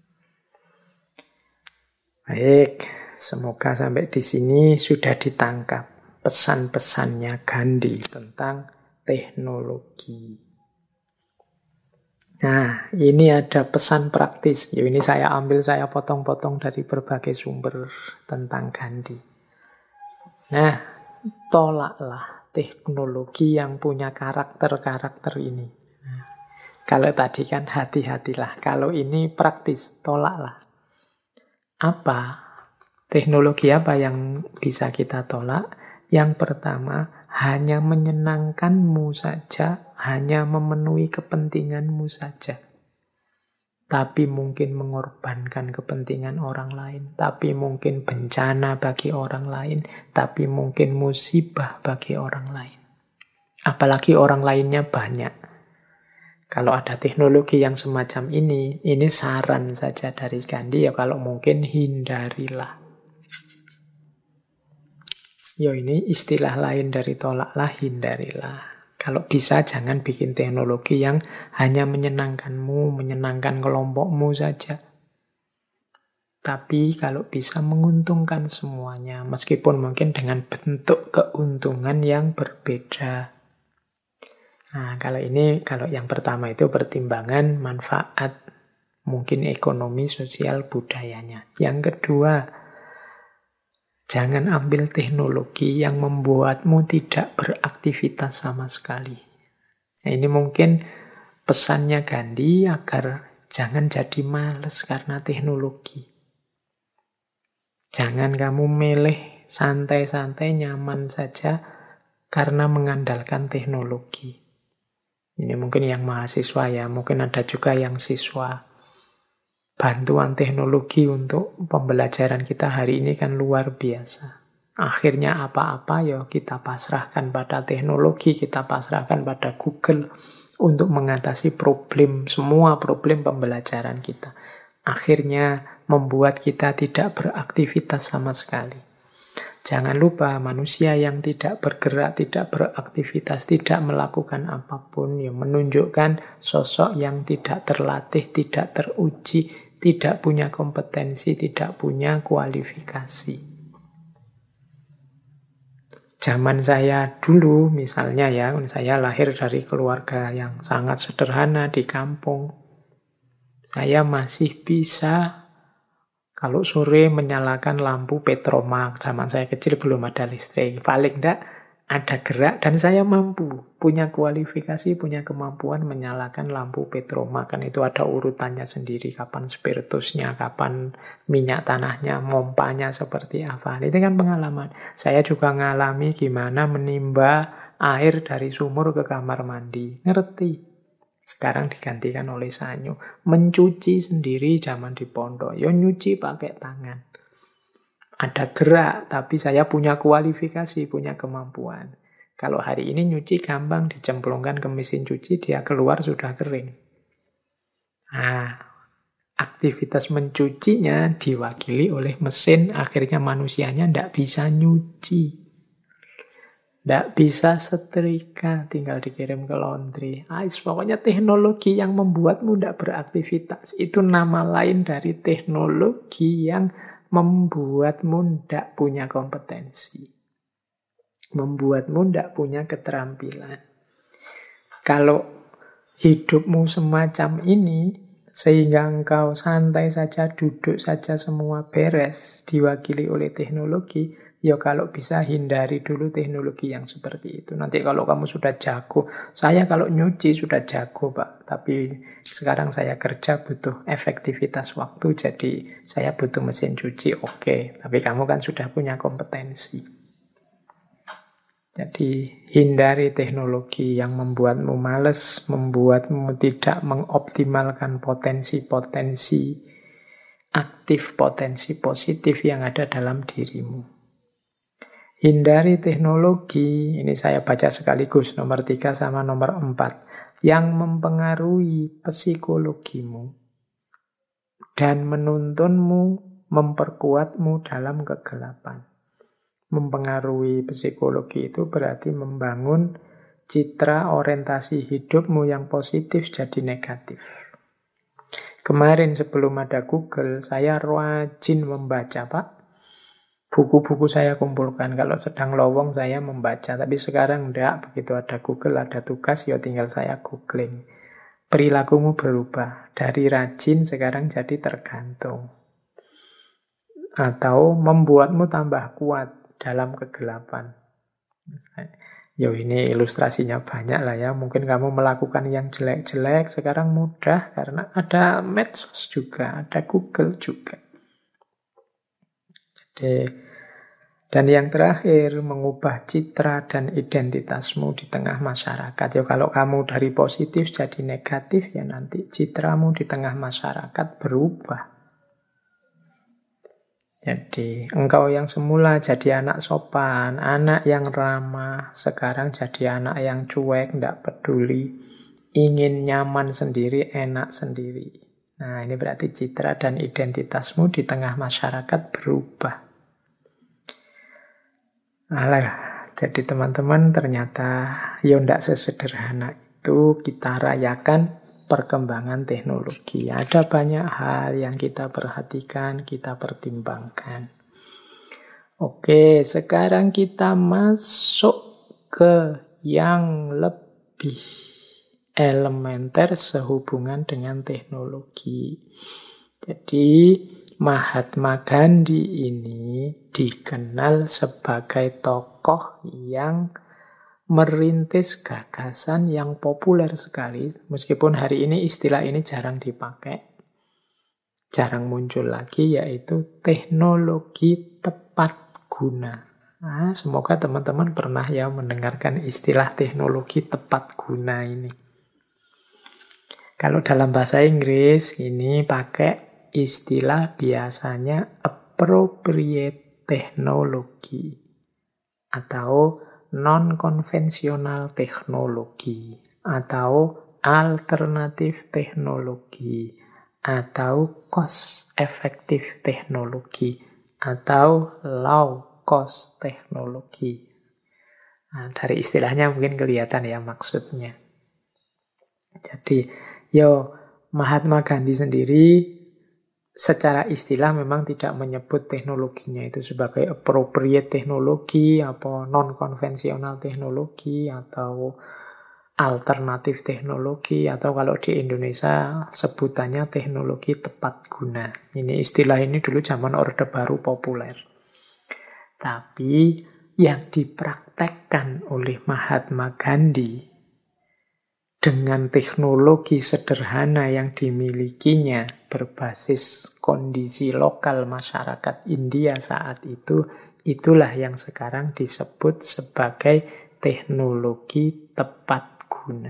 Baik, semoga sampai di sini sudah ditangkap pesan-pesannya Gandhi tentang teknologi. Nah, ini ada pesan praktis. Ini saya potong-potong dari berbagai sumber tentang Gandhi. Nah, tolaklah teknologi yang punya karakter-karakter ini. Nah, kalau tadi kan hati-hatilah. Kalau ini praktis, tolaklah. Apa? Teknologi apa yang bisa kita tolak? Yang pertama, hanya menyenangkanmu saja, hanya memenuhi kepentinganmu saja. Tapi mungkin mengorbankan kepentingan orang lain, tapi mungkin bencana bagi orang lain, tapi mungkin musibah bagi orang lain. Apalagi orang lainnya banyak. Kalau ada teknologi yang semacam ini saran saja dari Gandhi, ya kalau mungkin hindarilah. Yo, ini istilah lain dari tolaklah, hindarilah. Kalau bisa jangan bikin teknologi yang hanya menyenangkanmu, menyenangkan kelompokmu saja. Tapi kalau bisa menguntungkan semuanya, meskipun mungkin dengan bentuk keuntungan yang berbeda. Nah, kalau yang pertama itu pertimbangan manfaat, mungkin ekonomi, sosial, budayanya. Yang kedua, jangan ambil teknologi yang membuatmu tidak beraktivitas sama sekali. Nah, ini mungkin pesannya Gandhi agar jangan jadi males karena teknologi. Jangan kamu milih santai-santai, nyaman saja karena mengandalkan teknologi. Ini mungkin yang mahasiswa ya, mungkin ada juga yang siswa. Bantuan teknologi untuk pembelajaran kita hari ini kan luar biasa. Akhirnya apa-apa ya kita pasrahkan pada teknologi, kita pasrahkan pada Google untuk mengatasi semua problem pembelajaran kita. Akhirnya membuat kita tidak beraktivitas sama sekali. Jangan lupa manusia yang tidak bergerak, tidak beraktivitas, tidak melakukan apapun, yang menunjukkan sosok yang tidak terlatih, tidak teruji, tidak punya kompetensi, tidak punya kualifikasi. Zaman saya dulu misalnya ya, saya lahir dari keluarga yang sangat sederhana di kampung. Saya masih bisa kalau sore menyalakan lampu petromak. Zaman saya kecil belum ada listrik. Paling enggak ada gerak dan saya mampu. Punya kualifikasi, punya kemampuan menyalakan lampu petromak. Kan itu ada urutannya sendiri. Kapan spiritusnya, kapan minyak tanahnya, mompanya seperti apa. Itu kan pengalaman. Saya juga ngalami gimana menimba air dari sumur ke kamar mandi. Ngerti. Sekarang digantikan oleh sanyo. Mencuci sendiri zaman di pondok. Ya nyuci pakai tangan. Ada gerak, tapi saya punya kualifikasi, punya kemampuan. Kalau hari ini nyuci gampang, dicemplungkan ke mesin cuci, dia keluar sudah kering. Nah, aktivitas mencucinya diwakili oleh mesin, akhirnya manusianya tidak bisa nyuci. Tidak bisa setrika, tinggal dikirim ke laundry. Pokoknya teknologi yang membuatmu tidak beraktivitas. Itu nama lain dari teknologi yang membuatmu tidak punya kompetensi. Membuatmu tidak punya keterampilan. Kalau hidupmu semacam ini, sehingga engkau santai saja, duduk saja, semua beres, diwakili oleh teknologi, ya kalau bisa hindari dulu teknologi yang seperti itu. Nanti kalau kamu sudah jago, saya kalau nyuci sudah jago Pak, tapi sekarang saya kerja butuh efektivitas waktu, jadi saya butuh mesin cuci, oke. Tapi kamu kan sudah punya kompetensi. Jadi hindari teknologi yang membuatmu males, membuatmu tidak mengoptimalkan potensi-potensi aktif, potensi positif yang ada dalam dirimu. Hindari teknologi, ini saya baca sekaligus nomor 3 sama nomor 4, yang mempengaruhi psikologimu dan menuntunmu, memperkuatmu dalam kegelapan. Mempengaruhi psikologi itu berarti membangun citra orientasi hidupmu yang positif jadi negatif. Kemarin sebelum ada Google, saya rajin membaca, Pak. Buku-buku saya kumpulkan. Kalau sedang lowong saya membaca. Tapi sekarang enggak. Begitu ada Google, ada tugas, ya tinggal saya googling. Perilakumu berubah. Dari rajin sekarang jadi tergantung. Atau membuatmu tambah kuat dalam kegelapan. Ini ilustrasinya banyak lah ya. Mungkin kamu melakukan yang jelek-jelek sekarang mudah karena ada medsos juga, ada Google juga. Dan yang terakhir, mengubah citra dan identitasmu di tengah masyarakat. Ya kalau kamu dari positif jadi negatif, ya nanti citramu di tengah masyarakat berubah. Jadi engkau yang semula jadi anak sopan, anak yang ramah, sekarang jadi anak yang cuek, tidak peduli, ingin nyaman sendiri, enak sendiri. Nah ini berarti citra dan identitasmu di tengah masyarakat berubah. Alah, jadi teman-teman ternyata ya ndak sesederhana itu kita rayakan perkembangan teknologi. Ada banyak hal yang kita perhatikan, kita pertimbangkan. Oke, sekarang kita masuk ke yang lebih elementer sehubungan dengan teknologi. Jadi, Mahatma Gandhi ini dikenal sebagai tokoh yang merintis gagasan yang populer sekali. Meskipun hari ini istilah ini jarang dipakai, jarang muncul lagi, yaitu teknologi tepat guna. Nah, semoga teman-teman pernah ya mendengarkan istilah teknologi tepat guna ini. Kalau dalam bahasa Inggris ini pakai istilah biasanya appropriate technology atau non-konvensional teknologi atau alternatif teknologi atau cost-effective teknologi atau low-cost teknologi. Nah, dari istilahnya mungkin kelihatan ya maksudnya. Jadi, Mahatma Gandhi sendiri secara istilah memang tidak menyebut teknologinya itu sebagai appropriate teknologi, atau non-konvensional teknologi, atau alternatif teknologi, atau kalau di Indonesia sebutannya teknologi tepat guna. Ini istilah ini dulu zaman Orde Baru populer. Tapi yang dipraktekkan oleh Mahatma Gandhi dengan teknologi sederhana yang dimilikinya berbasis kondisi lokal masyarakat India saat itu, itulah yang sekarang disebut sebagai teknologi tepat guna.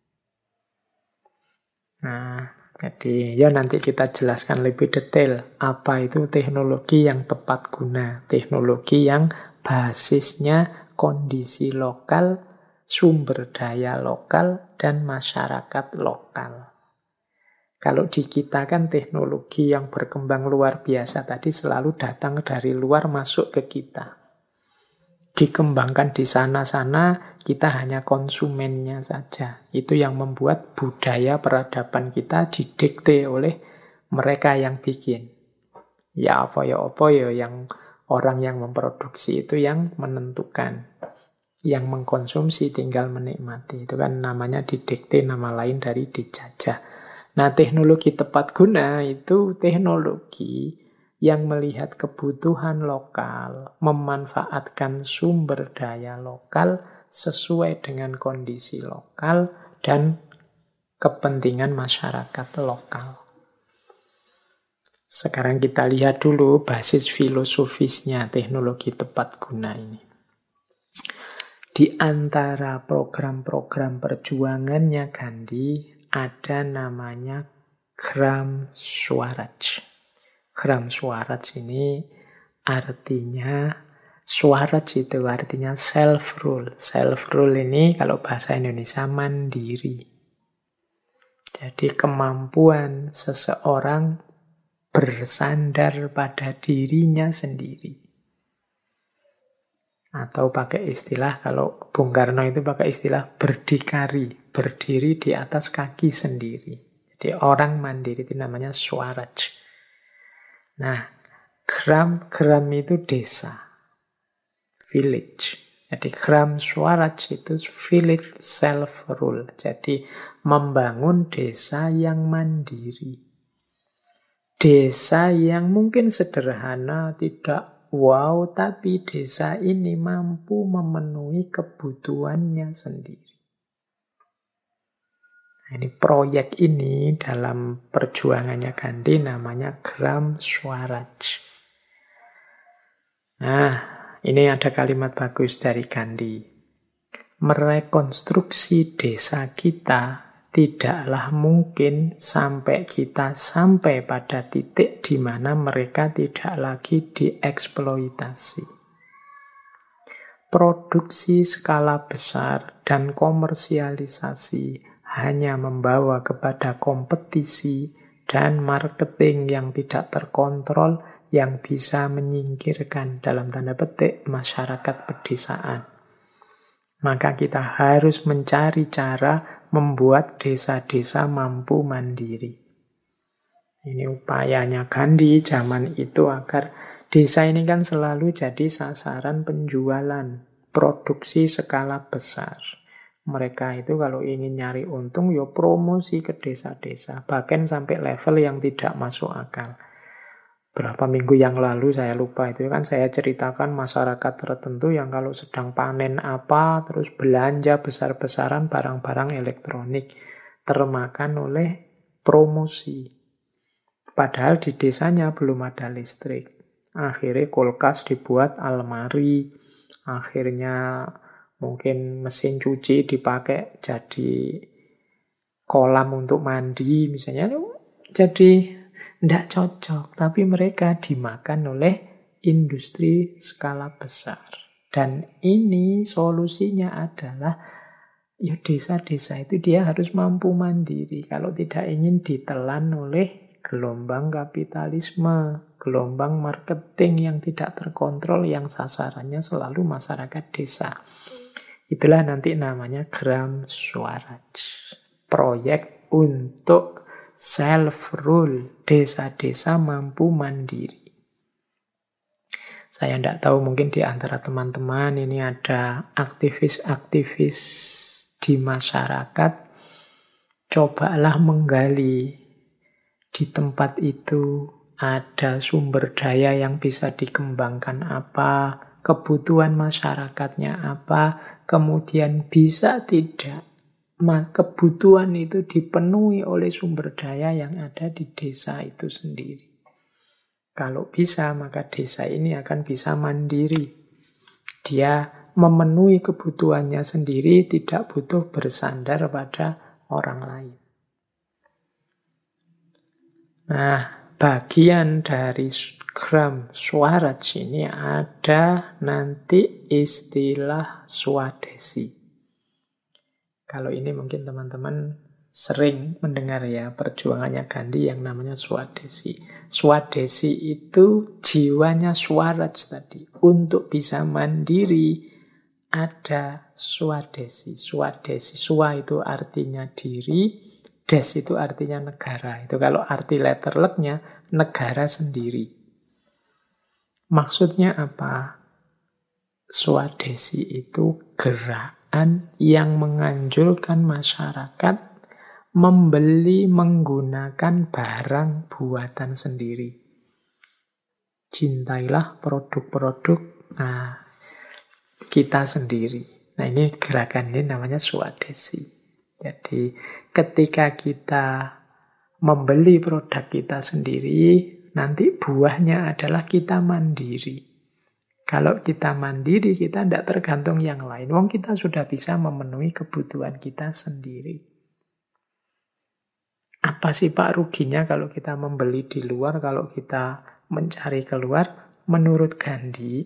Nah, jadi nanti kita jelaskan lebih detail apa itu teknologi yang tepat guna. Teknologi yang basisnya kondisi lokal, sumber daya lokal, dan masyarakat lokal. Kalau di kita kan teknologi yang berkembang luar biasa tadi selalu datang dari luar masuk ke kita. Dikembangkan di sana-sana, kita hanya konsumennya saja. Itu yang membuat budaya peradaban kita didikte oleh mereka yang bikin. Ya apa yang orang yang memproduksi itu yang menentukan. Yang mengkonsumsi tinggal menikmati. Itu kan namanya didikte, nama lain dari dijajah. Nah, teknologi tepat guna itu teknologi yang melihat kebutuhan lokal, memanfaatkan sumber daya lokal sesuai dengan kondisi lokal dan kepentingan masyarakat lokal. Sekarang kita lihat dulu basis filosofisnya teknologi tepat guna ini. Di antara program-program perjuangannya Gandhi ada namanya Gram Swaraj. Gram Swaraj ini artinya, Swaraj itu artinya self-rule. Self-rule ini kalau bahasa Indonesia mandiri. Jadi kemampuan seseorang bersandar pada dirinya sendiri. Atau pakai istilah, kalau Bung Karno itu pakai istilah berdikari, berdiri di atas kaki sendiri. Jadi orang mandiri itu namanya Swaraj. Nah, gram itu desa, village. Jadi gram Swaraj itu village self-rule. Jadi membangun desa yang mandiri. Desa yang mungkin sederhana, tidak wow, tapi desa ini mampu memenuhi kebutuhannya sendiri. Nah, ini proyek ini dalam perjuangannya Gandhi namanya Gram Swaraj. Nah, ini ada kalimat bagus dari Gandhi. Merekonstruksi desa kita tidaklah mungkin sampai kita sampai pada titik di mana mereka tidak lagi dieksploitasi. Produksi skala besar dan komersialisasi hanya membawa kepada kompetisi dan marketing yang tidak terkontrol yang bisa menyingkirkan dalam tanda petik masyarakat pedesaan. Maka kita harus mencari cara membuat desa-desa mampu mandiri. Ini upayanya Gandhi zaman itu agar desa ini kan selalu jadi sasaran penjualan, produksi skala besar. Mereka itu kalau ingin nyari untung, ya promosi ke desa-desa. Bahkan sampai level yang tidak masuk akal. Berapa minggu yang lalu saya lupa itu kan saya ceritakan masyarakat tertentu yang kalau sedang panen apa, terus belanja besar-besaran barang-barang elektronik. Termakan oleh promosi. Padahal di desanya belum ada listrik. Akhirnya kulkas dibuat almari. Akhirnya mungkin mesin cuci dipakai jadi kolam untuk mandi misalnya. Jadi tidak cocok. Tapi mereka dimakan oleh industri skala besar. Dan ini solusinya adalah ya desa-desa itu dia harus mampu mandiri. Kalau tidak ingin ditelan oleh gelombang kapitalisme, gelombang marketing yang tidak terkontrol, yang sasarannya selalu masyarakat desa. Itulah nanti namanya Gram Swaraj. Proyek untuk self-rule, desa-desa mampu mandiri. Saya tidak tahu, mungkin di antara teman-teman ini ada aktivis-aktivis di masyarakat. Cobalah menggali di tempat itu ada sumber daya yang bisa dikembangkan apa, kebutuhan masyarakatnya apa, kemudian bisa tidak kebutuhan itu dipenuhi oleh sumber daya yang ada di desa itu sendiri. Kalau bisa, maka desa ini akan bisa mandiri. Dia memenuhi kebutuhannya sendiri, tidak butuh bersandar pada orang lain. Nah, bagian dari Gram Swaraj ini ada nanti istilah Swadesi. Kalau ini mungkin teman-teman sering mendengar ya perjuangannya Gandhi yang namanya Swadesi. Swadesi itu jiwanya Swaraj tadi. Untuk bisa mandiri ada Swadesi. Swadesi, Swa itu artinya diri, Des itu artinya negara. Itu kalau arti letterleknya negara sendiri. Maksudnya apa? Swadesi itu gerakan yang menganjurkan masyarakat membeli menggunakan barang buatan sendiri. Cintailah produk-produk kita sendiri. Nah, ini gerakan ini namanya Swadesi. Jadi ketika kita membeli produk kita sendiri, nanti buahnya adalah kita mandiri. Kalau kita mandiri, kita tidak tergantung yang lain. Wong kita sudah bisa memenuhi kebutuhan kita sendiri. Apa sih Pak ruginya kalau kita membeli di luar, kalau kita mencari keluar? Menurut Gandhi,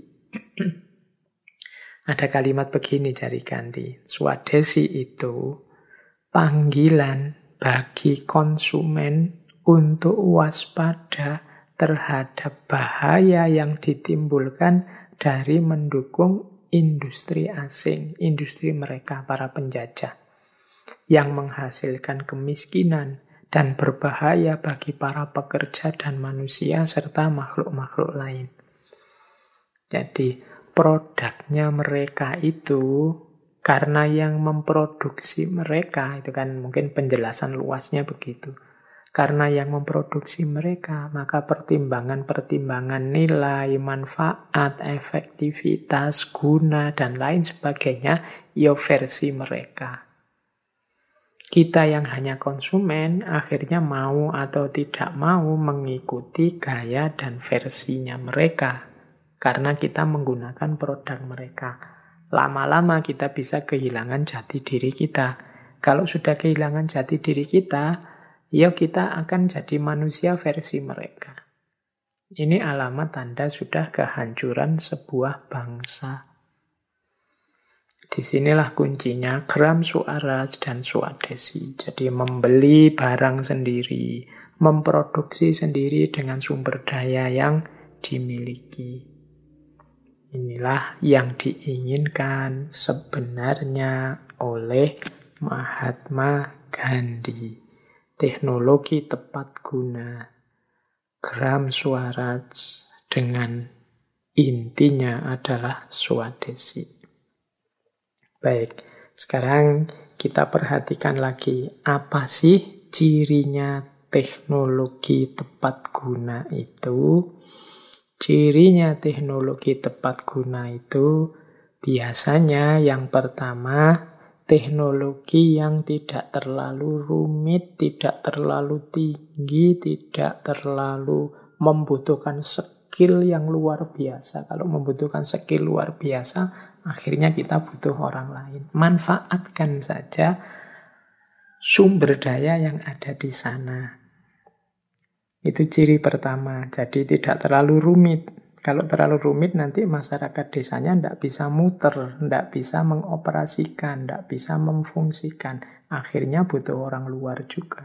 ada kalimat begini dari Gandhi. Swadesi itu panggilan bagi konsumen untuk waspada terhadap bahaya yang ditimbulkan dari mendukung industri asing, industri mereka, para penjajah, yang menghasilkan kemiskinan dan berbahaya bagi para pekerja dan manusia serta makhluk-makhluk lain. Jadi produknya mereka itu, karena yang memproduksi mereka, itu kan mungkin penjelasan luasnya begitu. Karena yang memproduksi mereka, maka pertimbangan-pertimbangan nilai, manfaat, efektivitas, guna, dan lain sebagainya, ya versi mereka. Kita yang hanya konsumen, akhirnya mau atau tidak mau mengikuti gaya dan versinya mereka. Karena kita menggunakan produk mereka. Lama-lama kita bisa kehilangan jati diri kita. Kalau sudah kehilangan jati diri kita, ya kita akan jadi manusia versi mereka. Ini alamat tanda sudah kehancuran sebuah bangsa. Disinilah kuncinya Gram Swaraj dan Swadesi. Jadi membeli barang sendiri, memproduksi sendiri dengan sumber daya yang dimiliki. Inilah yang diinginkan sebenarnya oleh Mahatma Gandhi. Teknologi tepat guna, Gram Swaraj, dengan intinya adalah Swadesi. Baik, sekarang kita perhatikan lagi, apa sih cirinya teknologi tepat guna itu? Cirinya teknologi tepat guna itu biasanya yang pertama, teknologi yang tidak terlalu rumit, tidak terlalu tinggi, tidak terlalu membutuhkan skill yang luar biasa. Kalau membutuhkan skill luar biasa, akhirnya kita butuh orang lain. Manfaatkan saja sumber daya yang ada di sana. Itu ciri pertama. Jadi tidak terlalu rumit. Kalau terlalu rumit nanti masyarakat desanya tidak bisa muter, tidak bisa mengoperasikan, tidak bisa memfungsikan. Akhirnya butuh orang luar juga.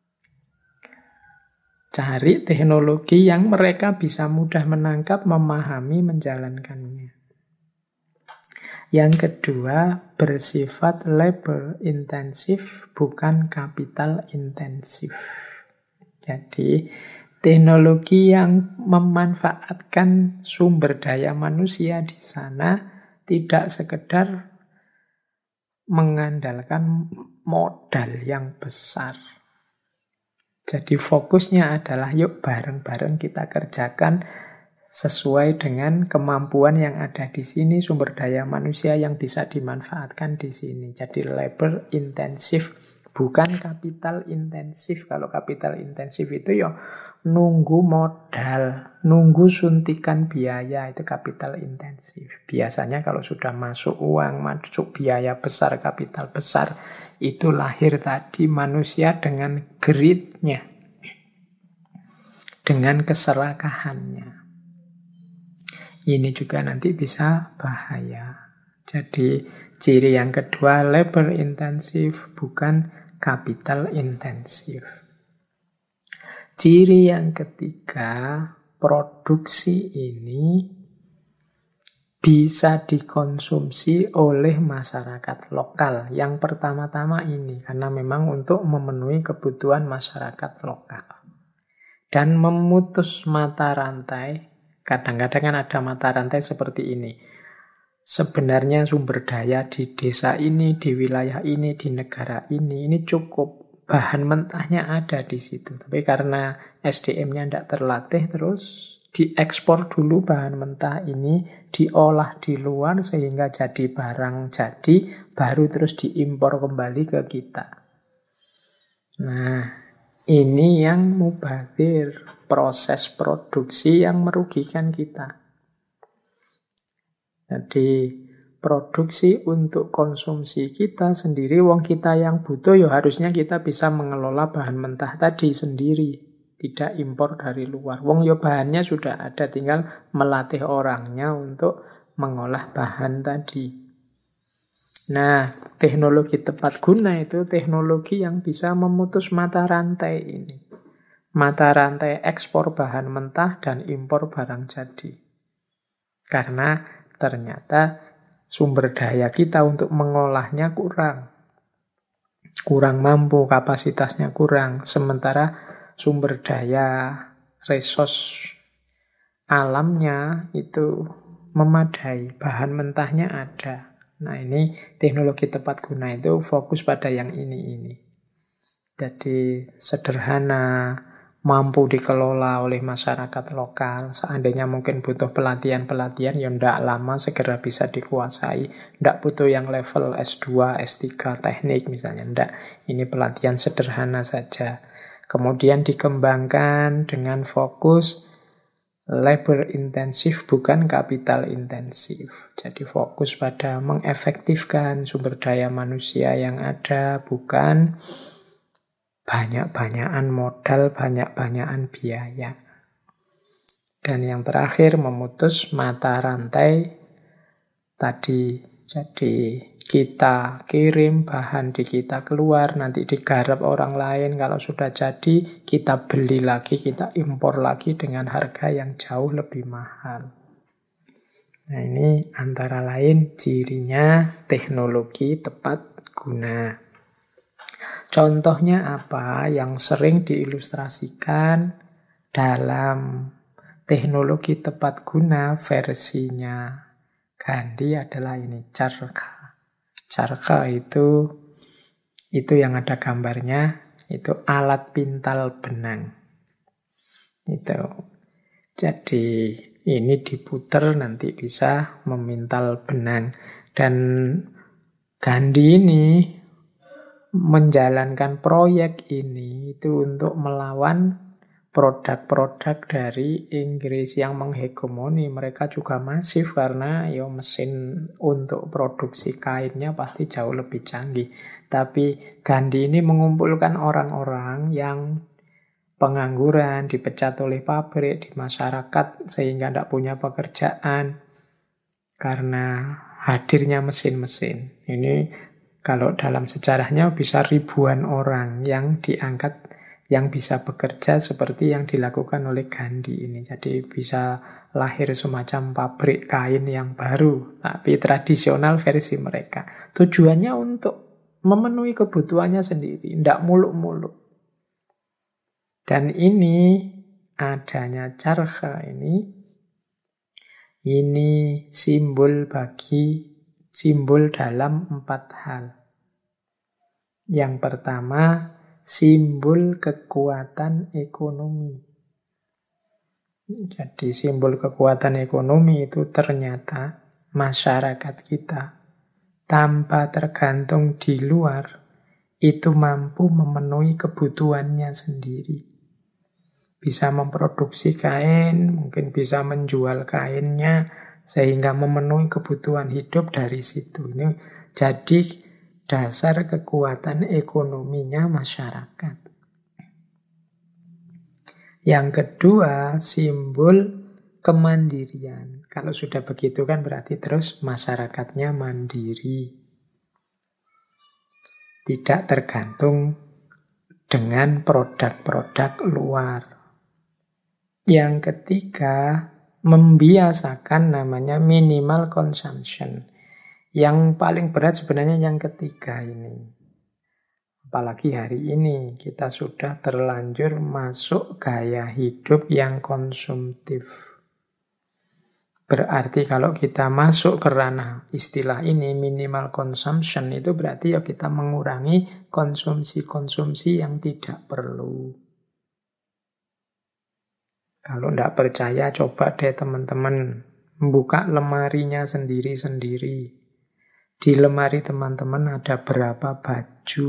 Cari teknologi yang mereka bisa mudah menangkap, memahami, menjalankannya. Yang kedua, bersifat labor intensif, bukan capital intensif. Jadi, teknologi yang memanfaatkan sumber daya manusia di sana tidak sekedar mengandalkan modal yang besar. Jadi fokusnya adalah yuk bareng-bareng kita kerjakan sesuai dengan kemampuan yang ada di sini, sumber daya manusia yang bisa dimanfaatkan di sini. Jadi labor intensif, bukan kapital intensif. Kalau kapital intensif itu ya nunggu modal, nunggu suntikan biaya, itu kapital intensif. Biasanya kalau sudah masuk uang, masuk biaya besar, kapital besar, itu lahir tadi manusia dengan greed-nya, dengan keserakahannya. Ini juga nanti bisa bahaya. Jadi ciri yang kedua, labor intensif, bukan capital intensif. Ciri yang ketiga, produksi ini bisa dikonsumsi oleh masyarakat lokal. Yang pertama-tama ini, karena memang untuk memenuhi kebutuhan masyarakat lokal. Dan memutus mata rantai, kadang-kadang kan ada mata rantai seperti ini. Sebenarnya sumber daya di desa ini, di wilayah ini, di negara ini cukup. Bahan mentahnya ada di situ. Tapi karena SDM-nya tidak terlatih, terus diekspor dulu bahan mentah ini, diolah di luar sehingga jadi barang jadi, baru terus diimpor kembali ke kita. Nah, ini yang mubazir, proses produksi yang merugikan kita. Jadi produksi untuk konsumsi kita sendiri, wong kita yang butuh ya harusnya kita bisa mengelola bahan mentah tadi sendiri, tidak impor dari luar. Wong ya bahannya sudah ada, tinggal melatih orangnya untuk mengolah bahan tadi. Nah, teknologi tepat guna itu teknologi yang bisa memutus mata rantai ini. Mata rantai ekspor bahan mentah dan impor barang jadi. Karena ternyata sumber daya kita untuk mengolahnya kurang. Kurang mampu, kapasitasnya kurang. Sementara sumber daya, resource alamnya itu memadai. Bahan mentahnya ada. Nah, ini teknologi tepat guna itu fokus pada yang ini. Jadi sederhana, mampu dikelola oleh masyarakat lokal. Seandainya mungkin butuh pelatihan-pelatihan, ya tidak lama segera bisa dikuasai. Tidak butuh yang level S2, S3 teknik misalnya. Tidak, ini pelatihan sederhana saja. Kemudian dikembangkan dengan fokus labor intensif, bukan kapital intensif. Jadi fokus pada mengefektifkan sumber daya manusia yang ada, bukan banyak-banyakan modal, banyak-banyakan biaya. Dan yang terakhir, memutus mata rantai tadi Jadi kita kirim bahan di kita keluar, nanti digarap orang lain. Kalau sudah jadi, kita beli lagi, kita impor lagi dengan harga yang jauh lebih mahal. Nah, ini antara lain cirinya teknologi tepat guna. Contohnya apa yang sering diilustrasikan dalam teknologi tepat guna versinya Gandhi adalah ini, Charkha. Charkha itu yang ada gambarnya, itu alat pintal benang. Itu. Jadi ini diputer nanti bisa memintal benang. Dan Gandhi ini menjalankan proyek ini itu untuk melawan produk-produk dari Inggris yang menghegemoni. Mereka juga masif karena mesin untuk produksi kainnya pasti jauh lebih canggih. Tapi Gandhi ini mengumpulkan orang-orang yang pengangguran, dipecat oleh pabrik di masyarakat sehingga tidak punya pekerjaan karena hadirnya mesin-mesin. Ini kalau dalam sejarahnya bisa ribuan orang yang diangkat yang bisa bekerja seperti yang dilakukan oleh Gandhi ini. Jadi bisa lahir semacam pabrik kain yang baru, tapi tradisional versi mereka. Tujuannya untuk memenuhi kebutuhannya sendiri, tidak muluk-muluk. Dan ini adanya Charkha ini simbol dalam 4 hal. Yang pertama, simbol kekuatan ekonomi. Jadi simbol kekuatan ekonomi itu ternyata masyarakat kita tanpa tergantung di luar itu mampu memenuhi kebutuhannya sendiri. Bisa memproduksi kain, mungkin bisa menjual kainnya sehingga memenuhi kebutuhan hidup dari situ. Ini jadi dasar kekuatan ekonominya masyarakat. Yang kedua, simbol kemandirian. Kalau sudah begitu kan berarti terus masyarakatnya mandiri. Tidak tergantung dengan produk-produk luar. Yang ketiga, membiasakan namanya minimal consumption. Yang paling berat sebenarnya yang ketiga ini. Apalagi hari ini kita sudah terlanjur masuk gaya hidup yang konsumtif. Berarti kalau kita masuk ke ranah istilah ini, minimal consumption, itu berarti kita mengurangi konsumsi-konsumsi yang tidak perlu. Kalau tidak percaya, coba deh teman-teman buka lemarinya sendiri-sendiri. Di lemari teman-teman ada berapa baju?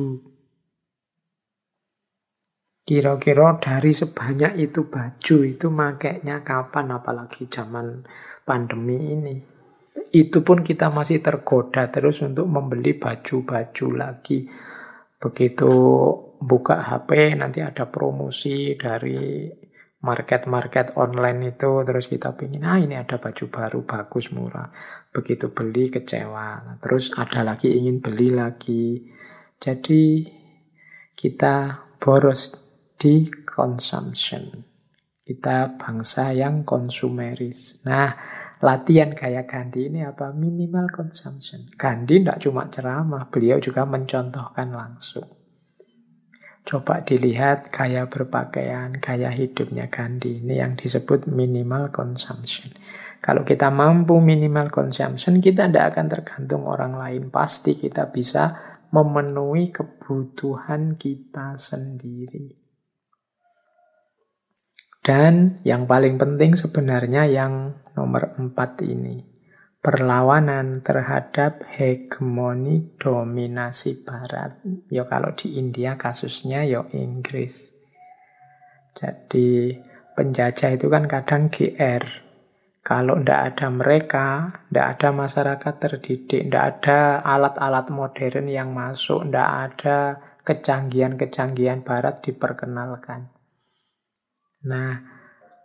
Kira-kira dari sebanyak itu baju itu makainya kapan, apalagi zaman pandemi ini. Itu pun kita masih tergoda terus untuk membeli baju-baju lagi. Begitu buka HP nanti ada promosi dari market-market online itu, terus kita pingin, ini ada baju baru, bagus, murah. Begitu beli, kecewa. Terus ada lagi, ingin beli lagi. Jadi, kita boros di consumption. Kita bangsa yang konsumeris. Nah, latihan kayak Gandhi ini apa? Minimal consumption. Gandhi tidak cuma ceramah, beliau juga mencontohkan langsung. Coba dilihat gaya berpakaian, gaya hidupnya Gandhi. Ini yang disebut minimal consumption. Kalau kita mampu minimal consumption, kita tidak akan tergantung orang lain. Pasti kita bisa memenuhi kebutuhan kita sendiri. Dan yang paling penting sebenarnya yang nomor 4 ini. Perlawanan terhadap hegemoni dominasi Barat. Ya kalau di India kasusnya ya Inggris. Jadi penjajah itu kan kadang GR. Kalau tidak ada mereka, tidak ada masyarakat terdidik, tidak ada alat-alat modern yang masuk, tidak ada kecanggihan-kecanggihan Barat diperkenalkan. Nah,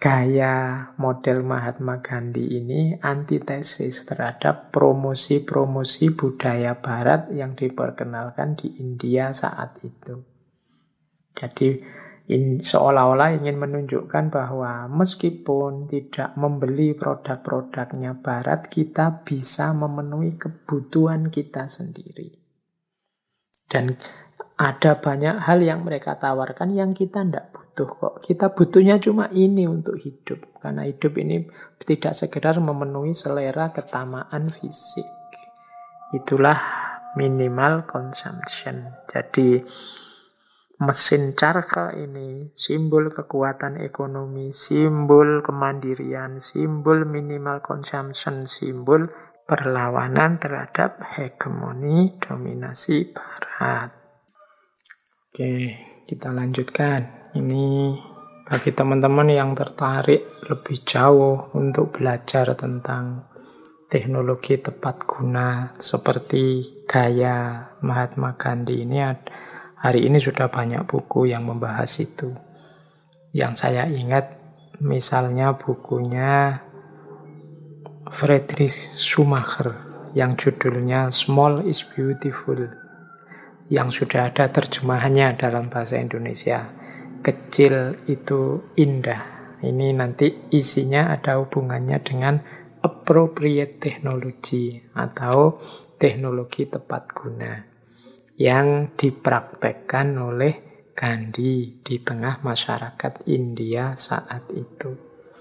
gaya model Mahatma Gandhi ini antitesis terhadap promosi-promosi budaya barat yang diperkenalkan di India saat itu. Jadi seolah-olah ingin menunjukkan bahwa meskipun tidak membeli produk-produknya barat, kita bisa memenuhi kebutuhan kita sendiri. Dan ada banyak hal yang mereka tawarkan yang kita tidak butuh kok. Kita butuhnya cuma ini untuk hidup. Karena hidup ini tidak sekedar memenuhi selera ketamaan fisik. Itulah minimal consumption. Jadi mesin Carta ini simbol kekuatan ekonomi, simbol kemandirian, simbol minimal consumption, simbol perlawanan terhadap hegemoni dominasi Barat. Oke, kita lanjutkan. Ini bagi teman-teman yang tertarik lebih jauh untuk belajar tentang teknologi tepat guna seperti gaya Mahatma Gandhi ini, hari ini sudah banyak buku yang membahas itu. Yang saya ingat misalnya bukunya Friedrich Schumacher yang judulnya Small is Beautiful, yang sudah ada terjemahannya dalam bahasa Indonesia. Kecil itu indah. Ini nanti isinya ada hubungannya dengan appropriate technology atau teknologi tepat guna yang dipraktekkan oleh Gandhi di tengah masyarakat India saat itu.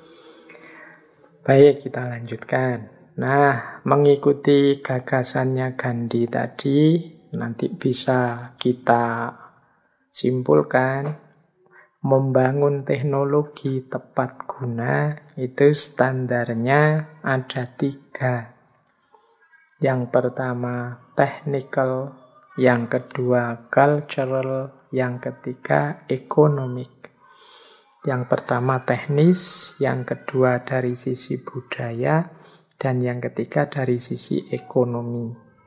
Baik, kita lanjutkan. Nah, mengikuti gagasannya Gandhi tadi, nanti bisa kita simpulkan membangun teknologi tepat guna itu standarnya ada 3. Yang pertama technical, yang kedua cultural, yang ketiga economic. Yang pertama teknis, yang kedua dari sisi budaya, dan yang ketiga dari sisi ekonomi.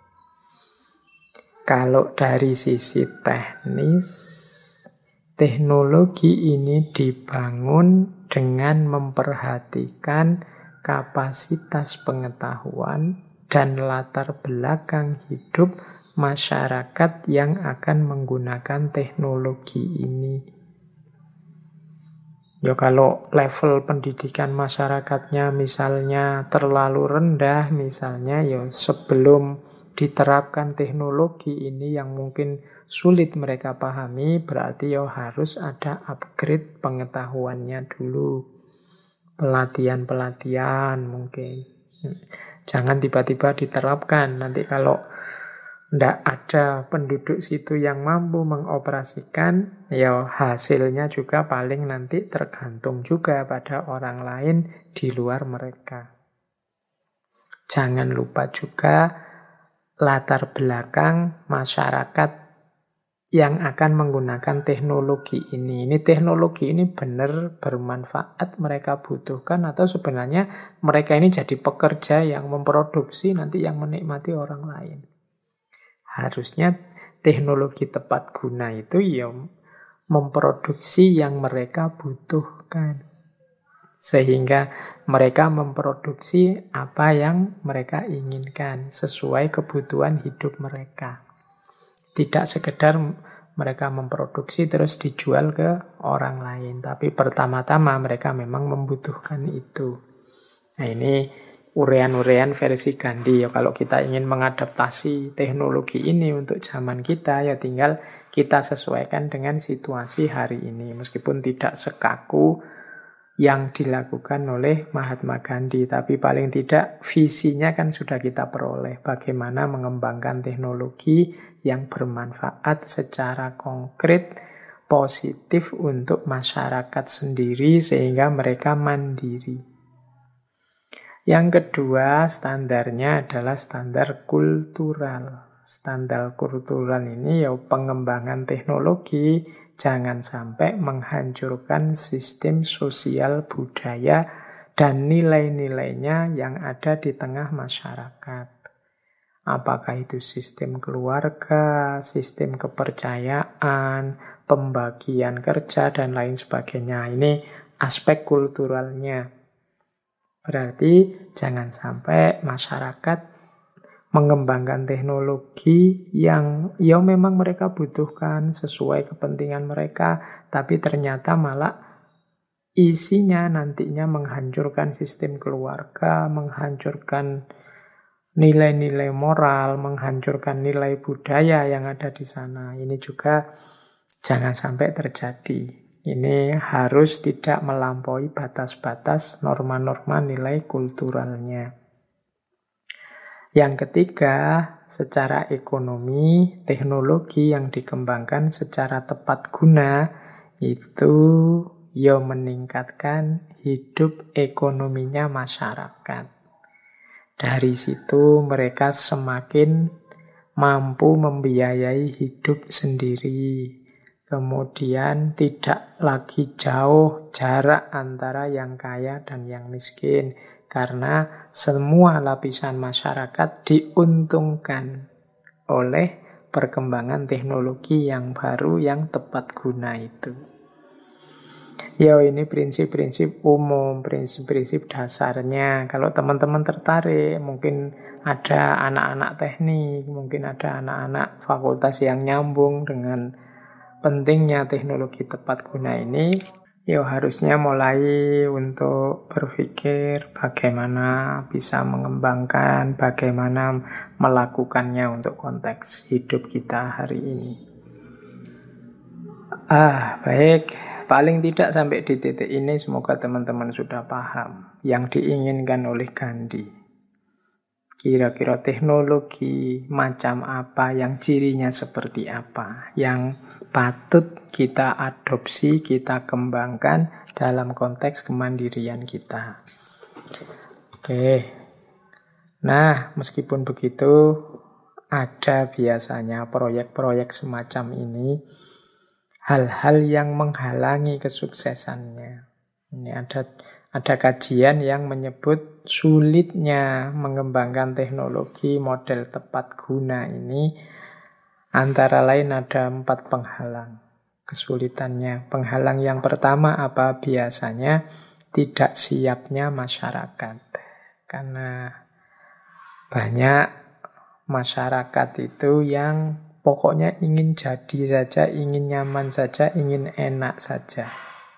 Kalau dari sisi teknis, teknologi ini dibangun dengan memperhatikan kapasitas pengetahuan dan latar belakang hidup masyarakat yang akan menggunakan teknologi ini. Ya kalau level pendidikan masyarakatnya misalnya terlalu rendah, misalnya ya sebelum diterapkan teknologi ini yang mungkin sulit mereka pahami, berarti ya harus ada upgrade pengetahuannya dulu. Pelatihan-pelatihan mungkin. Jangan tiba-tiba diterapkan. Nanti kalau tidak ada penduduk situ yang mampu mengoperasikan, ya hasilnya juga paling nanti tergantung juga pada orang lain di luar mereka. Jangan lupa juga latar belakang masyarakat yang akan menggunakan teknologi ini. Ini teknologi ini benar bermanfaat, mereka butuhkan, atau sebenarnya mereka ini jadi pekerja yang memproduksi, nanti yang menikmati orang lain. Harusnya teknologi tepat guna itu ya memproduksi yang mereka butuhkan. Sehingga mereka memproduksi apa yang mereka inginkan sesuai kebutuhan hidup mereka. Tidak sekedar mereka memproduksi terus dijual ke orang lain. Tapi pertama-tama mereka memang membutuhkan itu. Nah ini urean-urean versi Gandhi. Ya, kalau kita ingin mengadaptasi teknologi ini untuk zaman kita, ya tinggal kita sesuaikan dengan situasi hari ini. Meskipun tidak sekaku yang dilakukan oleh Mahatma Gandhi, tapi paling tidak visinya kan sudah kita peroleh. Bagaimana mengembangkan teknologi yang bermanfaat secara konkret, positif untuk masyarakat sendiri sehingga mereka mandiri. Yang kedua, standarnya adalah standar kultural. Standar kultural ini ya pengembangan teknologi jangan sampai menghancurkan sistem sosial budaya dan nilai-nilainya yang ada di tengah masyarakat. Apakah itu sistem keluarga, sistem kepercayaan, pembagian kerja, dan lain sebagainya. Ini aspek kulturalnya. Berarti jangan sampai masyarakat mengembangkan teknologi yang ya memang mereka butuhkan sesuai kepentingan mereka, tapi ternyata malah isinya nantinya menghancurkan sistem keluarga, menghancurkan nilai-nilai moral, menghancurkan nilai budaya yang ada di sana. Ini juga jangan sampai terjadi. Ini harus tidak melampaui batas-batas norma-norma nilai kulturalnya. Yang ketiga, secara ekonomi, teknologi yang dikembangkan secara tepat guna itu ya meningkatkan hidup ekonominya masyarakat. Dari situ mereka semakin mampu membiayai hidup sendiri. Kemudian tidak lagi jauh jarak antara yang kaya dan yang miskin. Karena semua lapisan masyarakat diuntungkan oleh perkembangan teknologi yang baru yang tepat guna itu. Ya ini prinsip-prinsip umum, prinsip-prinsip dasarnya. Kalau teman-teman tertarik, mungkin ada anak-anak teknik, mungkin ada anak-anak fakultas yang nyambung dengan pentingnya teknologi tepat guna ini. Ya harusnya mulai untuk berpikir bagaimana bisa mengembangkan, bagaimana melakukannya untuk konteks hidup kita hari ini. Baik, paling tidak sampai di titik ini semoga teman-teman sudah paham yang diinginkan oleh Gandhi. Kira-kira teknologi macam apa, yang cirinya seperti apa, yang patut kita adopsi, kita kembangkan dalam konteks kemandirian kita. Oke. Nah, meskipun begitu, ada biasanya proyek-proyek semacam ini, hal-hal yang menghalangi kesuksesannya. Ini ada kajian yang menyebut sulitnya mengembangkan teknologi model tepat guna ini, antara lain ada 4 penghalang kesulitannya. Penghalang yang pertama apa? Biasanya tidak siapnya masyarakat. Karena banyak masyarakat itu yang pokoknya ingin jadi saja, ingin nyaman saja, ingin enak saja.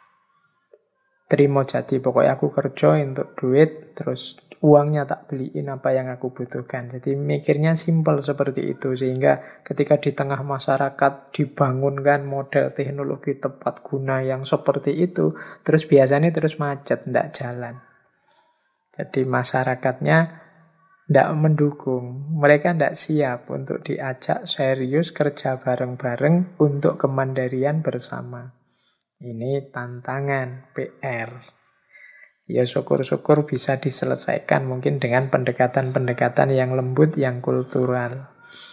Terima jadi, pokoknya aku kerja untuk duit, terus uangnya tak beliin apa yang aku butuhkan. Jadi mikirnya simpel seperti itu, sehingga ketika di tengah masyarakat dibangunkan model teknologi tepat guna yang seperti itu, terus biasanya terus macet, tidak jalan. Jadi masyarakatnya tidak mendukung, mereka tidak siap untuk diajak serius kerja bareng-bareng untuk kemandirian bersama. Ini tantangan, PR. Ya syukur-syukur bisa diselesaikan mungkin dengan pendekatan-pendekatan yang lembut, yang kultural.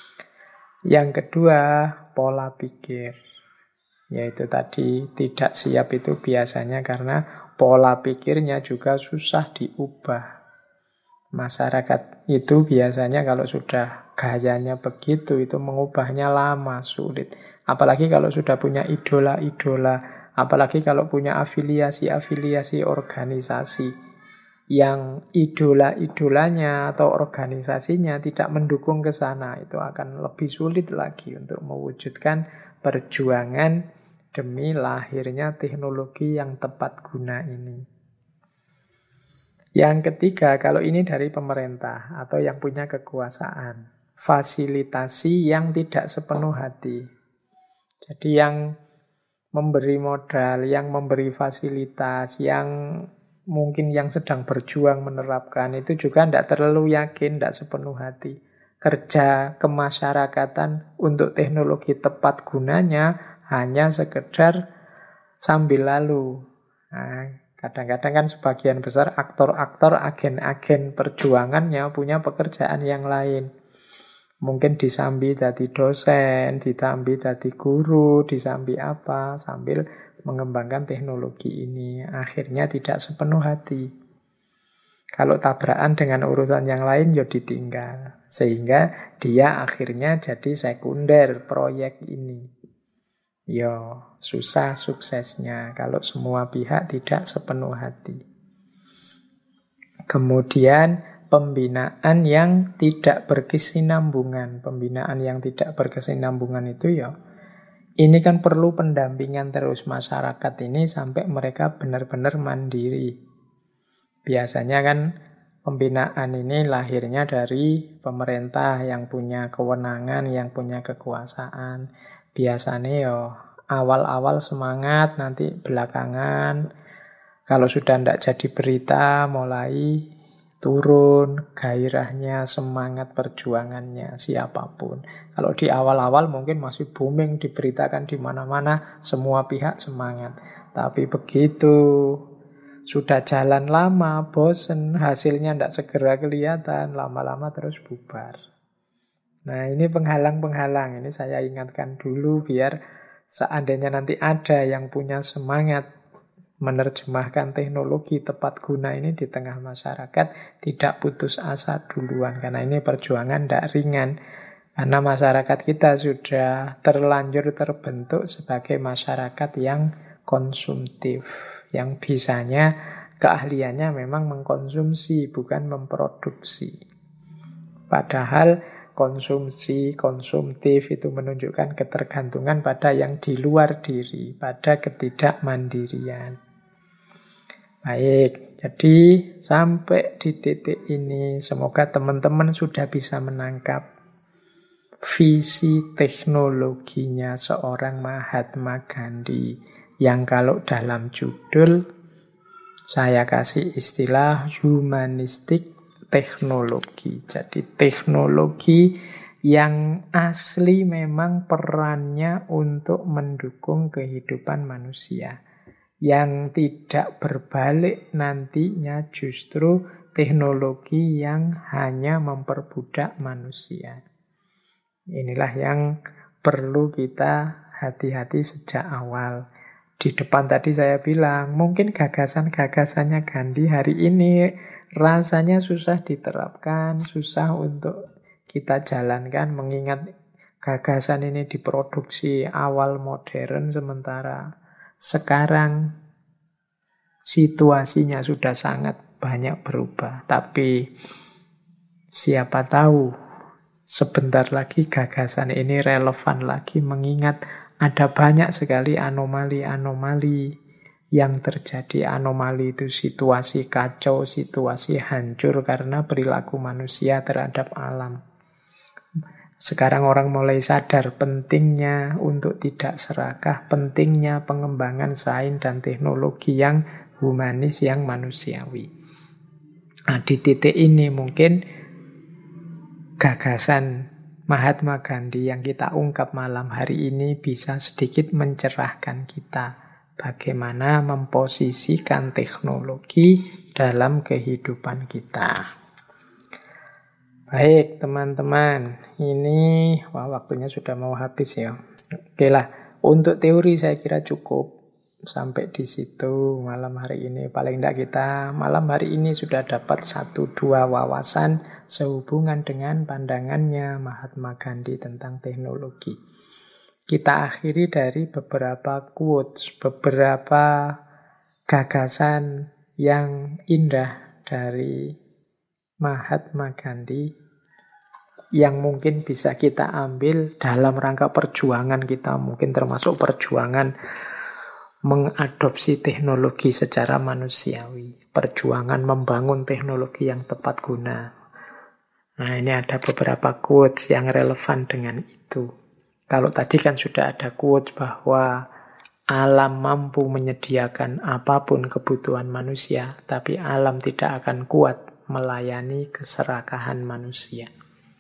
Yang kedua, pola pikir. Yaitu tadi tidak siap itu biasanya karena pola pikirnya juga susah diubah. Masyarakat itu biasanya kalau sudah gayanya begitu, itu mengubahnya lama, sulit. Apalagi kalau sudah punya idola-idola, apalagi kalau punya afiliasi-afiliasi organisasi yang idola-idolanya atau organisasinya tidak mendukung ke sana, itu akan lebih sulit lagi untuk mewujudkan perjuangan demi lahirnya teknologi yang tepat guna ini. Yang ketiga, kalau ini dari pemerintah atau yang punya kekuasaan, fasilitasi yang tidak sepenuh hati. Jadi yang memberi modal, yang memberi fasilitas, yang mungkin yang sedang berjuang menerapkan, itu juga tidak terlalu yakin, tidak sepenuh hati. Kerja kemasyarakatan untuk teknologi tepat gunanya hanya sekedar sambil lalu. Nah, kadang-kadang kan sebagian besar aktor-aktor, agen-agen perjuangannya punya pekerjaan yang lain. Mungkin disambi jadi dosen, disambi jadi guru, disambi apa, sambil mengembangkan teknologi ini. Akhirnya tidak sepenuh hati. Kalau tabrakan dengan urusan yang lain, ya ditinggal. Sehingga dia akhirnya jadi sekunder proyek ini. ya susah suksesnya kalau semua pihak tidak sepenuh hati. Kemudian pembinaan yang tidak berkesinambungan. Pembinaan yang tidak berkesinambungan itu ya, ini kan perlu pendampingan terus masyarakat ini sampai mereka benar-benar mandiri. Biasanya kan pembinaan ini lahirnya dari pemerintah yang punya kewenangan, yang punya kekuasaan. Biasanya ya awal-awal semangat, nanti belakangan kalau sudah tidak jadi berita mulai turun gairahnya, semangat perjuangannya siapapun. Kalau di awal-awal mungkin masih booming, diberitakan di mana-mana, semua pihak semangat. Tapi begitu sudah jalan lama, bosen, hasilnya tidak segera kelihatan, lama-lama terus bubar. Nah, ini penghalang-penghalang. Ini saya ingatkan dulu biar seandainya nanti ada yang punya semangat menerjemahkan teknologi tepat guna ini di tengah masyarakat, tidak putus asa duluan. Karena ini perjuangan tidak ringan. Karena masyarakat kita sudah terlanjur terbentuk sebagai masyarakat yang konsumtif. Yang bisanya, keahliannya memang mengkonsumsi, bukan memproduksi. Padahal konsumsi, konsumtif itu menunjukkan ketergantungan pada yang di luar diri, pada ketidakmandirian. Baik, jadi sampai di titik ini semoga teman-teman sudah bisa menangkap visi teknologinya seorang Mahatma Gandhi yang kalau dalam judul saya kasih istilah humanistik teknologi. Jadi teknologi yang asli memang perannya untuk mendukung kehidupan manusia. Yang tidak berbalik nantinya justru teknologi yang hanya memperbudak manusia. Inilah yang perlu kita hati-hati sejak awal. Di depan tadi saya bilang, mungkin gagasan-gagasannya Gandhi hari ini rasanya susah diterapkan, susah untuk kita jalankan, mengingat gagasan ini diproduksi awal modern, sementara sekarang situasinya sudah sangat banyak berubah. Tapi siapa tahu sebentar lagi gagasan ini relevan lagi, mengingat ada banyak sekali anomali-anomali yang terjadi. Anomali itu situasi kacau, situasi hancur karena perilaku manusia terhadap alam. Sekarang orang mulai sadar pentingnya untuk tidak serakah, pentingnya pengembangan sains dan teknologi yang humanis, yang manusiawi. Nah, di titik ini mungkin gagasan Mahatma Gandhi yang kita ungkap malam hari ini bisa sedikit mencerahkan kita bagaimana memposisikan teknologi dalam kehidupan kita. Baik teman-teman, ini waktunya sudah mau habis ya. Oke lah, untuk teori saya kira cukup sampai di situ malam hari ini. Paling tidak kita malam hari ini sudah dapat 1-2 wawasan sehubungan dengan pandangannya Mahatma Gandhi tentang teknologi. Kita akhiri dari beberapa quotes, beberapa gagasan yang indah dari Mahatma Gandhi yang mungkin bisa kita ambil dalam rangka perjuangan kita, mungkin termasuk perjuangan mengadopsi teknologi secara manusiawi, perjuangan membangun teknologi yang tepat guna. Nah, ini ada beberapa quotes yang relevan dengan itu. Kalau tadi kan sudah ada quotes bahwa alam mampu menyediakan apapun kebutuhan manusia, tapi alam tidak akan kuat melayani keserakahan manusia.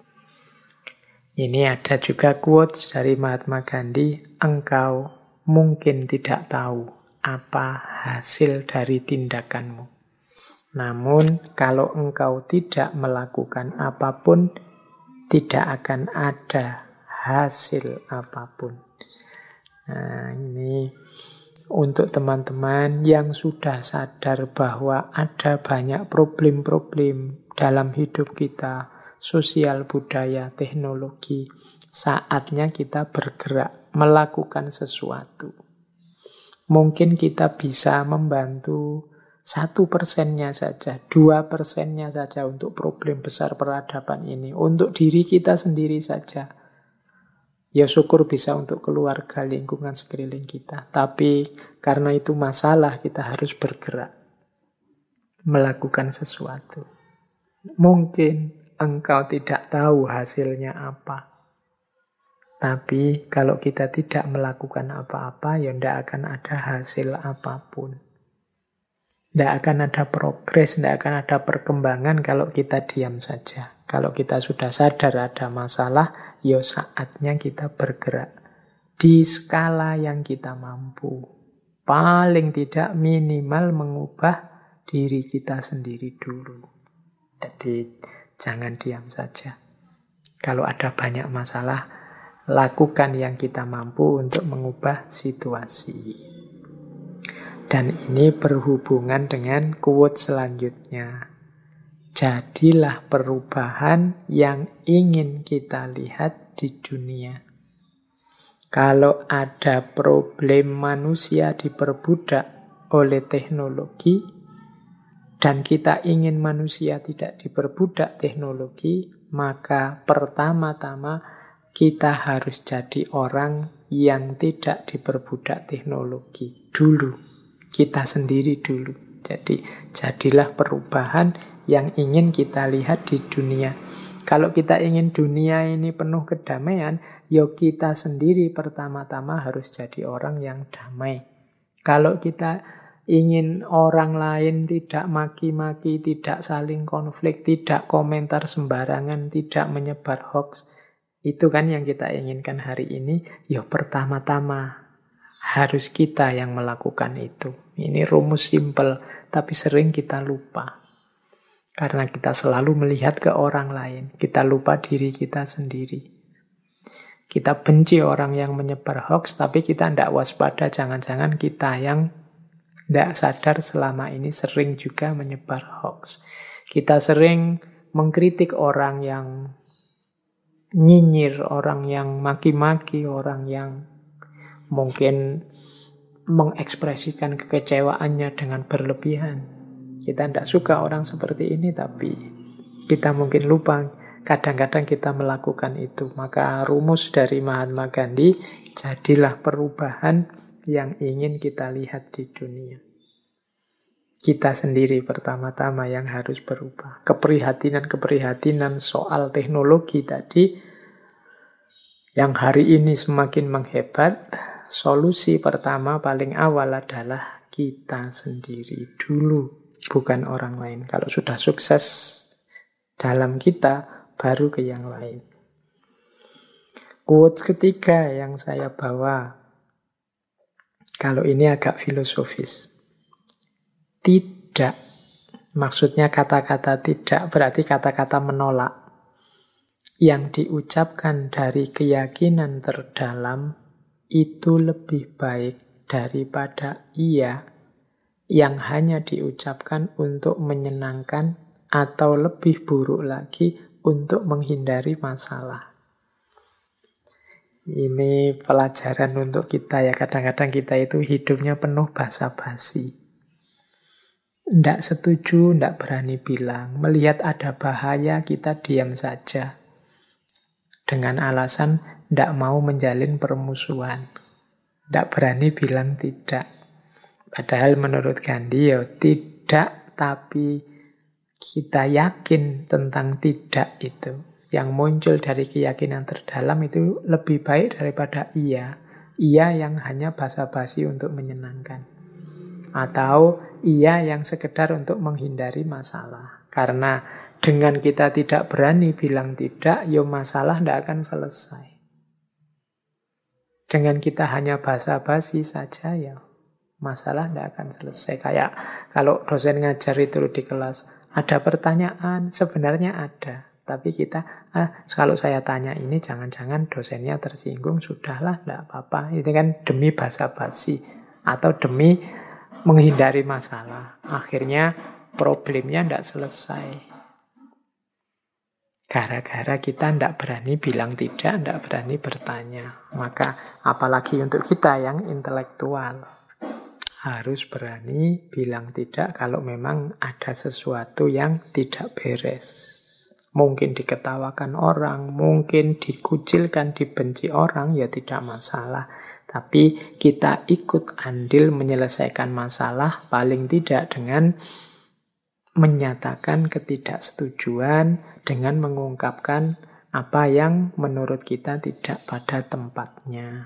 Ini ada juga quotes dari Mahatma Gandhi, engkau mungkin tidak tahu apa hasil dari tindakanmu. Namun kalau engkau tidak melakukan apapun, tidak akan ada hasil apapun. Nah, ini untuk teman-teman yang sudah sadar bahwa ada banyak problem-problem dalam hidup kita, sosial, budaya, teknologi. Saatnya kita bergerak, melakukan sesuatu. Mungkin kita bisa membantu 1%-nya saja, 2%-nya saja untuk problem besar peradaban ini. Untuk diri kita sendiri saja. Ya syukur bisa untuk keluarga, lingkungan sekeliling kita. Tapi karena itu masalah, kita harus bergerak. Melakukan sesuatu. Mungkin engkau tidak tahu hasilnya apa. Tapi kalau kita tidak melakukan apa-apa, ya tidak akan ada hasil apapun. Tidak akan ada progres, tidak akan ada perkembangan kalau kita diam saja. Kalau kita sudah sadar ada masalah, ya saatnya kita bergerak. Di skala yang kita mampu. Paling tidak minimal mengubah diri kita sendiri dulu. Jadi jangan diam saja. Kalau ada banyak masalah, lakukan yang kita mampu untuk mengubah situasi. Dan ini berhubungan dengan quote selanjutnya. Jadilah perubahan yang ingin kita lihat di dunia. Kalau ada problem manusia diperbudak oleh teknologi, dan kita ingin manusia tidak diperbudak teknologi, maka pertama-tama kita harus jadi orang yang tidak diperbudak teknologi dulu. Kita sendiri dulu. Jadi, jadilah perubahan yang ingin kita lihat di dunia. Kalau kita ingin dunia ini penuh kedamaian, ya kita sendiri pertama-tama harus jadi orang yang damai. Kalau kita ingin orang lain tidak maki-maki, tidak saling konflik, tidak komentar sembarangan, tidak menyebar hoax, itu kan yang kita inginkan hari ini. Ya pertama-tama harus kita yang melakukan itu. Ini rumus simpel, tapi sering kita lupa. Karena kita selalu melihat ke orang lain. Kita lupa diri kita sendiri. Kita benci orang yang menyebar hoax, tapi kita tidak waspada. Jangan-jangan kita yang tidak sadar selama ini sering juga menyebar hoax. Kita sering mengkritik orang yang nyinyir, orang yang maki-maki, orang yang mungkin mengekspresikan kekecewaannya dengan berlebihan. Kita tidak suka orang seperti ini, tapi kita mungkin lupa kadang-kadang kita melakukan itu. Maka rumus dari Mahatma Gandhi, jadilah perubahan yang ingin kita lihat di dunia. Kita sendiri pertama-tama yang harus berubah. Keprihatinan-keprihatinan soal teknologi tadi, yang hari ini semakin menghebat, solusi pertama paling awal adalah kita sendiri dulu, bukan orang lain. Kalau sudah sukses dalam kita, baru ke yang lain. Quote ketiga yang saya bawa, kalau ini agak filosofis. Tidak, maksudnya kata-kata tidak berarti kata-kata menolak. Yang diucapkan dari keyakinan terdalam itu lebih baik daripada iya yang hanya diucapkan untuk menyenangkan atau lebih buruk lagi untuk menghindari masalah. Ini pelajaran untuk kita ya. Kadang-kadang kita itu hidupnya penuh basa-basi. Tidak setuju, tidak berani bilang. Melihat ada bahaya, kita diam saja. Dengan alasan tidak mau menjalin permusuhan. Tidak berani bilang tidak. Padahal menurut Gandhi ya tidak, tapi kita yakin tentang tidak itu. Yang muncul dari keyakinan terdalam itu lebih baik daripada iya. Iya yang hanya basa-basi untuk menyenangkan. Atau iya yang sekedar untuk menghindari masalah. Karena dengan kita tidak berani bilang tidak, ya masalah tidak akan selesai. Dengan kita hanya basa-basi saja, ya masalah tidak akan selesai. Kayak kalau dosen ngajar itu di kelas, ada pertanyaan, sebenarnya ada. Tapi kita, kalau saya tanya ini, jangan-jangan dosennya tersinggung, sudahlah, tidak apa-apa. Itu kan demi basa-basi. Atau demi menghindari masalah. Akhirnya problemnya tidak selesai. Gara-gara kita tidak berani bilang tidak, tidak berani bertanya. Maka apalagi untuk kita yang intelektual, harus berani bilang tidak kalau memang ada sesuatu yang tidak beres. Mungkin diketawakan orang, mungkin dikucilkan, dibenci orang, ya tidak masalah. Tapi kita ikut andil menyelesaikan masalah, paling tidak dengan menyatakan ketidaksetujuan, dengan mengungkapkan apa yang menurut kita tidak pada tempatnya.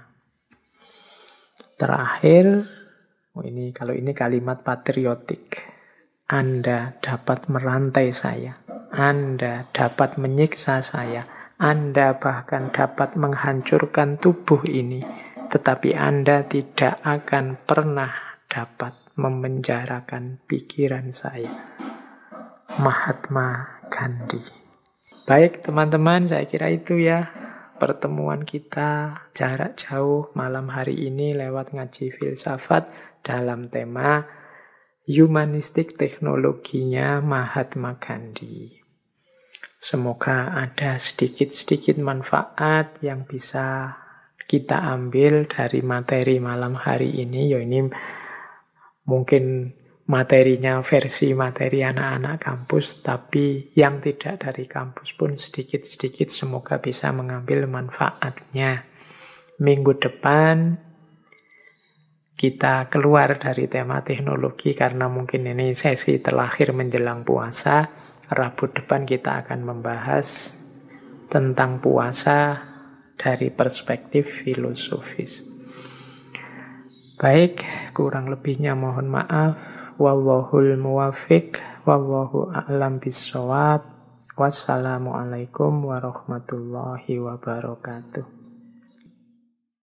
Terakhir, kalau ini kalimat patriotik. Anda dapat merantai saya, Anda dapat menyiksa saya, Anda bahkan dapat menghancurkan tubuh ini, tetapi Anda tidak akan pernah dapat memenjarakan pikiran saya. Mahatma Gandhi. Baik teman-teman, saya kira itu ya pertemuan kita jarak jauh malam hari ini lewat ngaji filsafat dalam tema humanistik teknologinya Mahatma Gandhi. Semoga ada sedikit-sedikit manfaat yang bisa kita ambil dari materi malam hari ini. Ya ini mungkin materinya versi materi anak-anak kampus, tapi yang tidak dari kampus pun sedikit-sedikit semoga bisa mengambil manfaatnya. Minggu depan kita keluar dari tema teknologi karena mungkin ini sesi terakhir menjelang puasa. Rabu depan kita akan membahas tentang puasa dari perspektif filosofis. Baik, kurang lebihnya mohon maaf. Wallahul muwafiq, wallahu a'lam bissawab. Wassalamualaikum warahmatullahi wabarakatuh.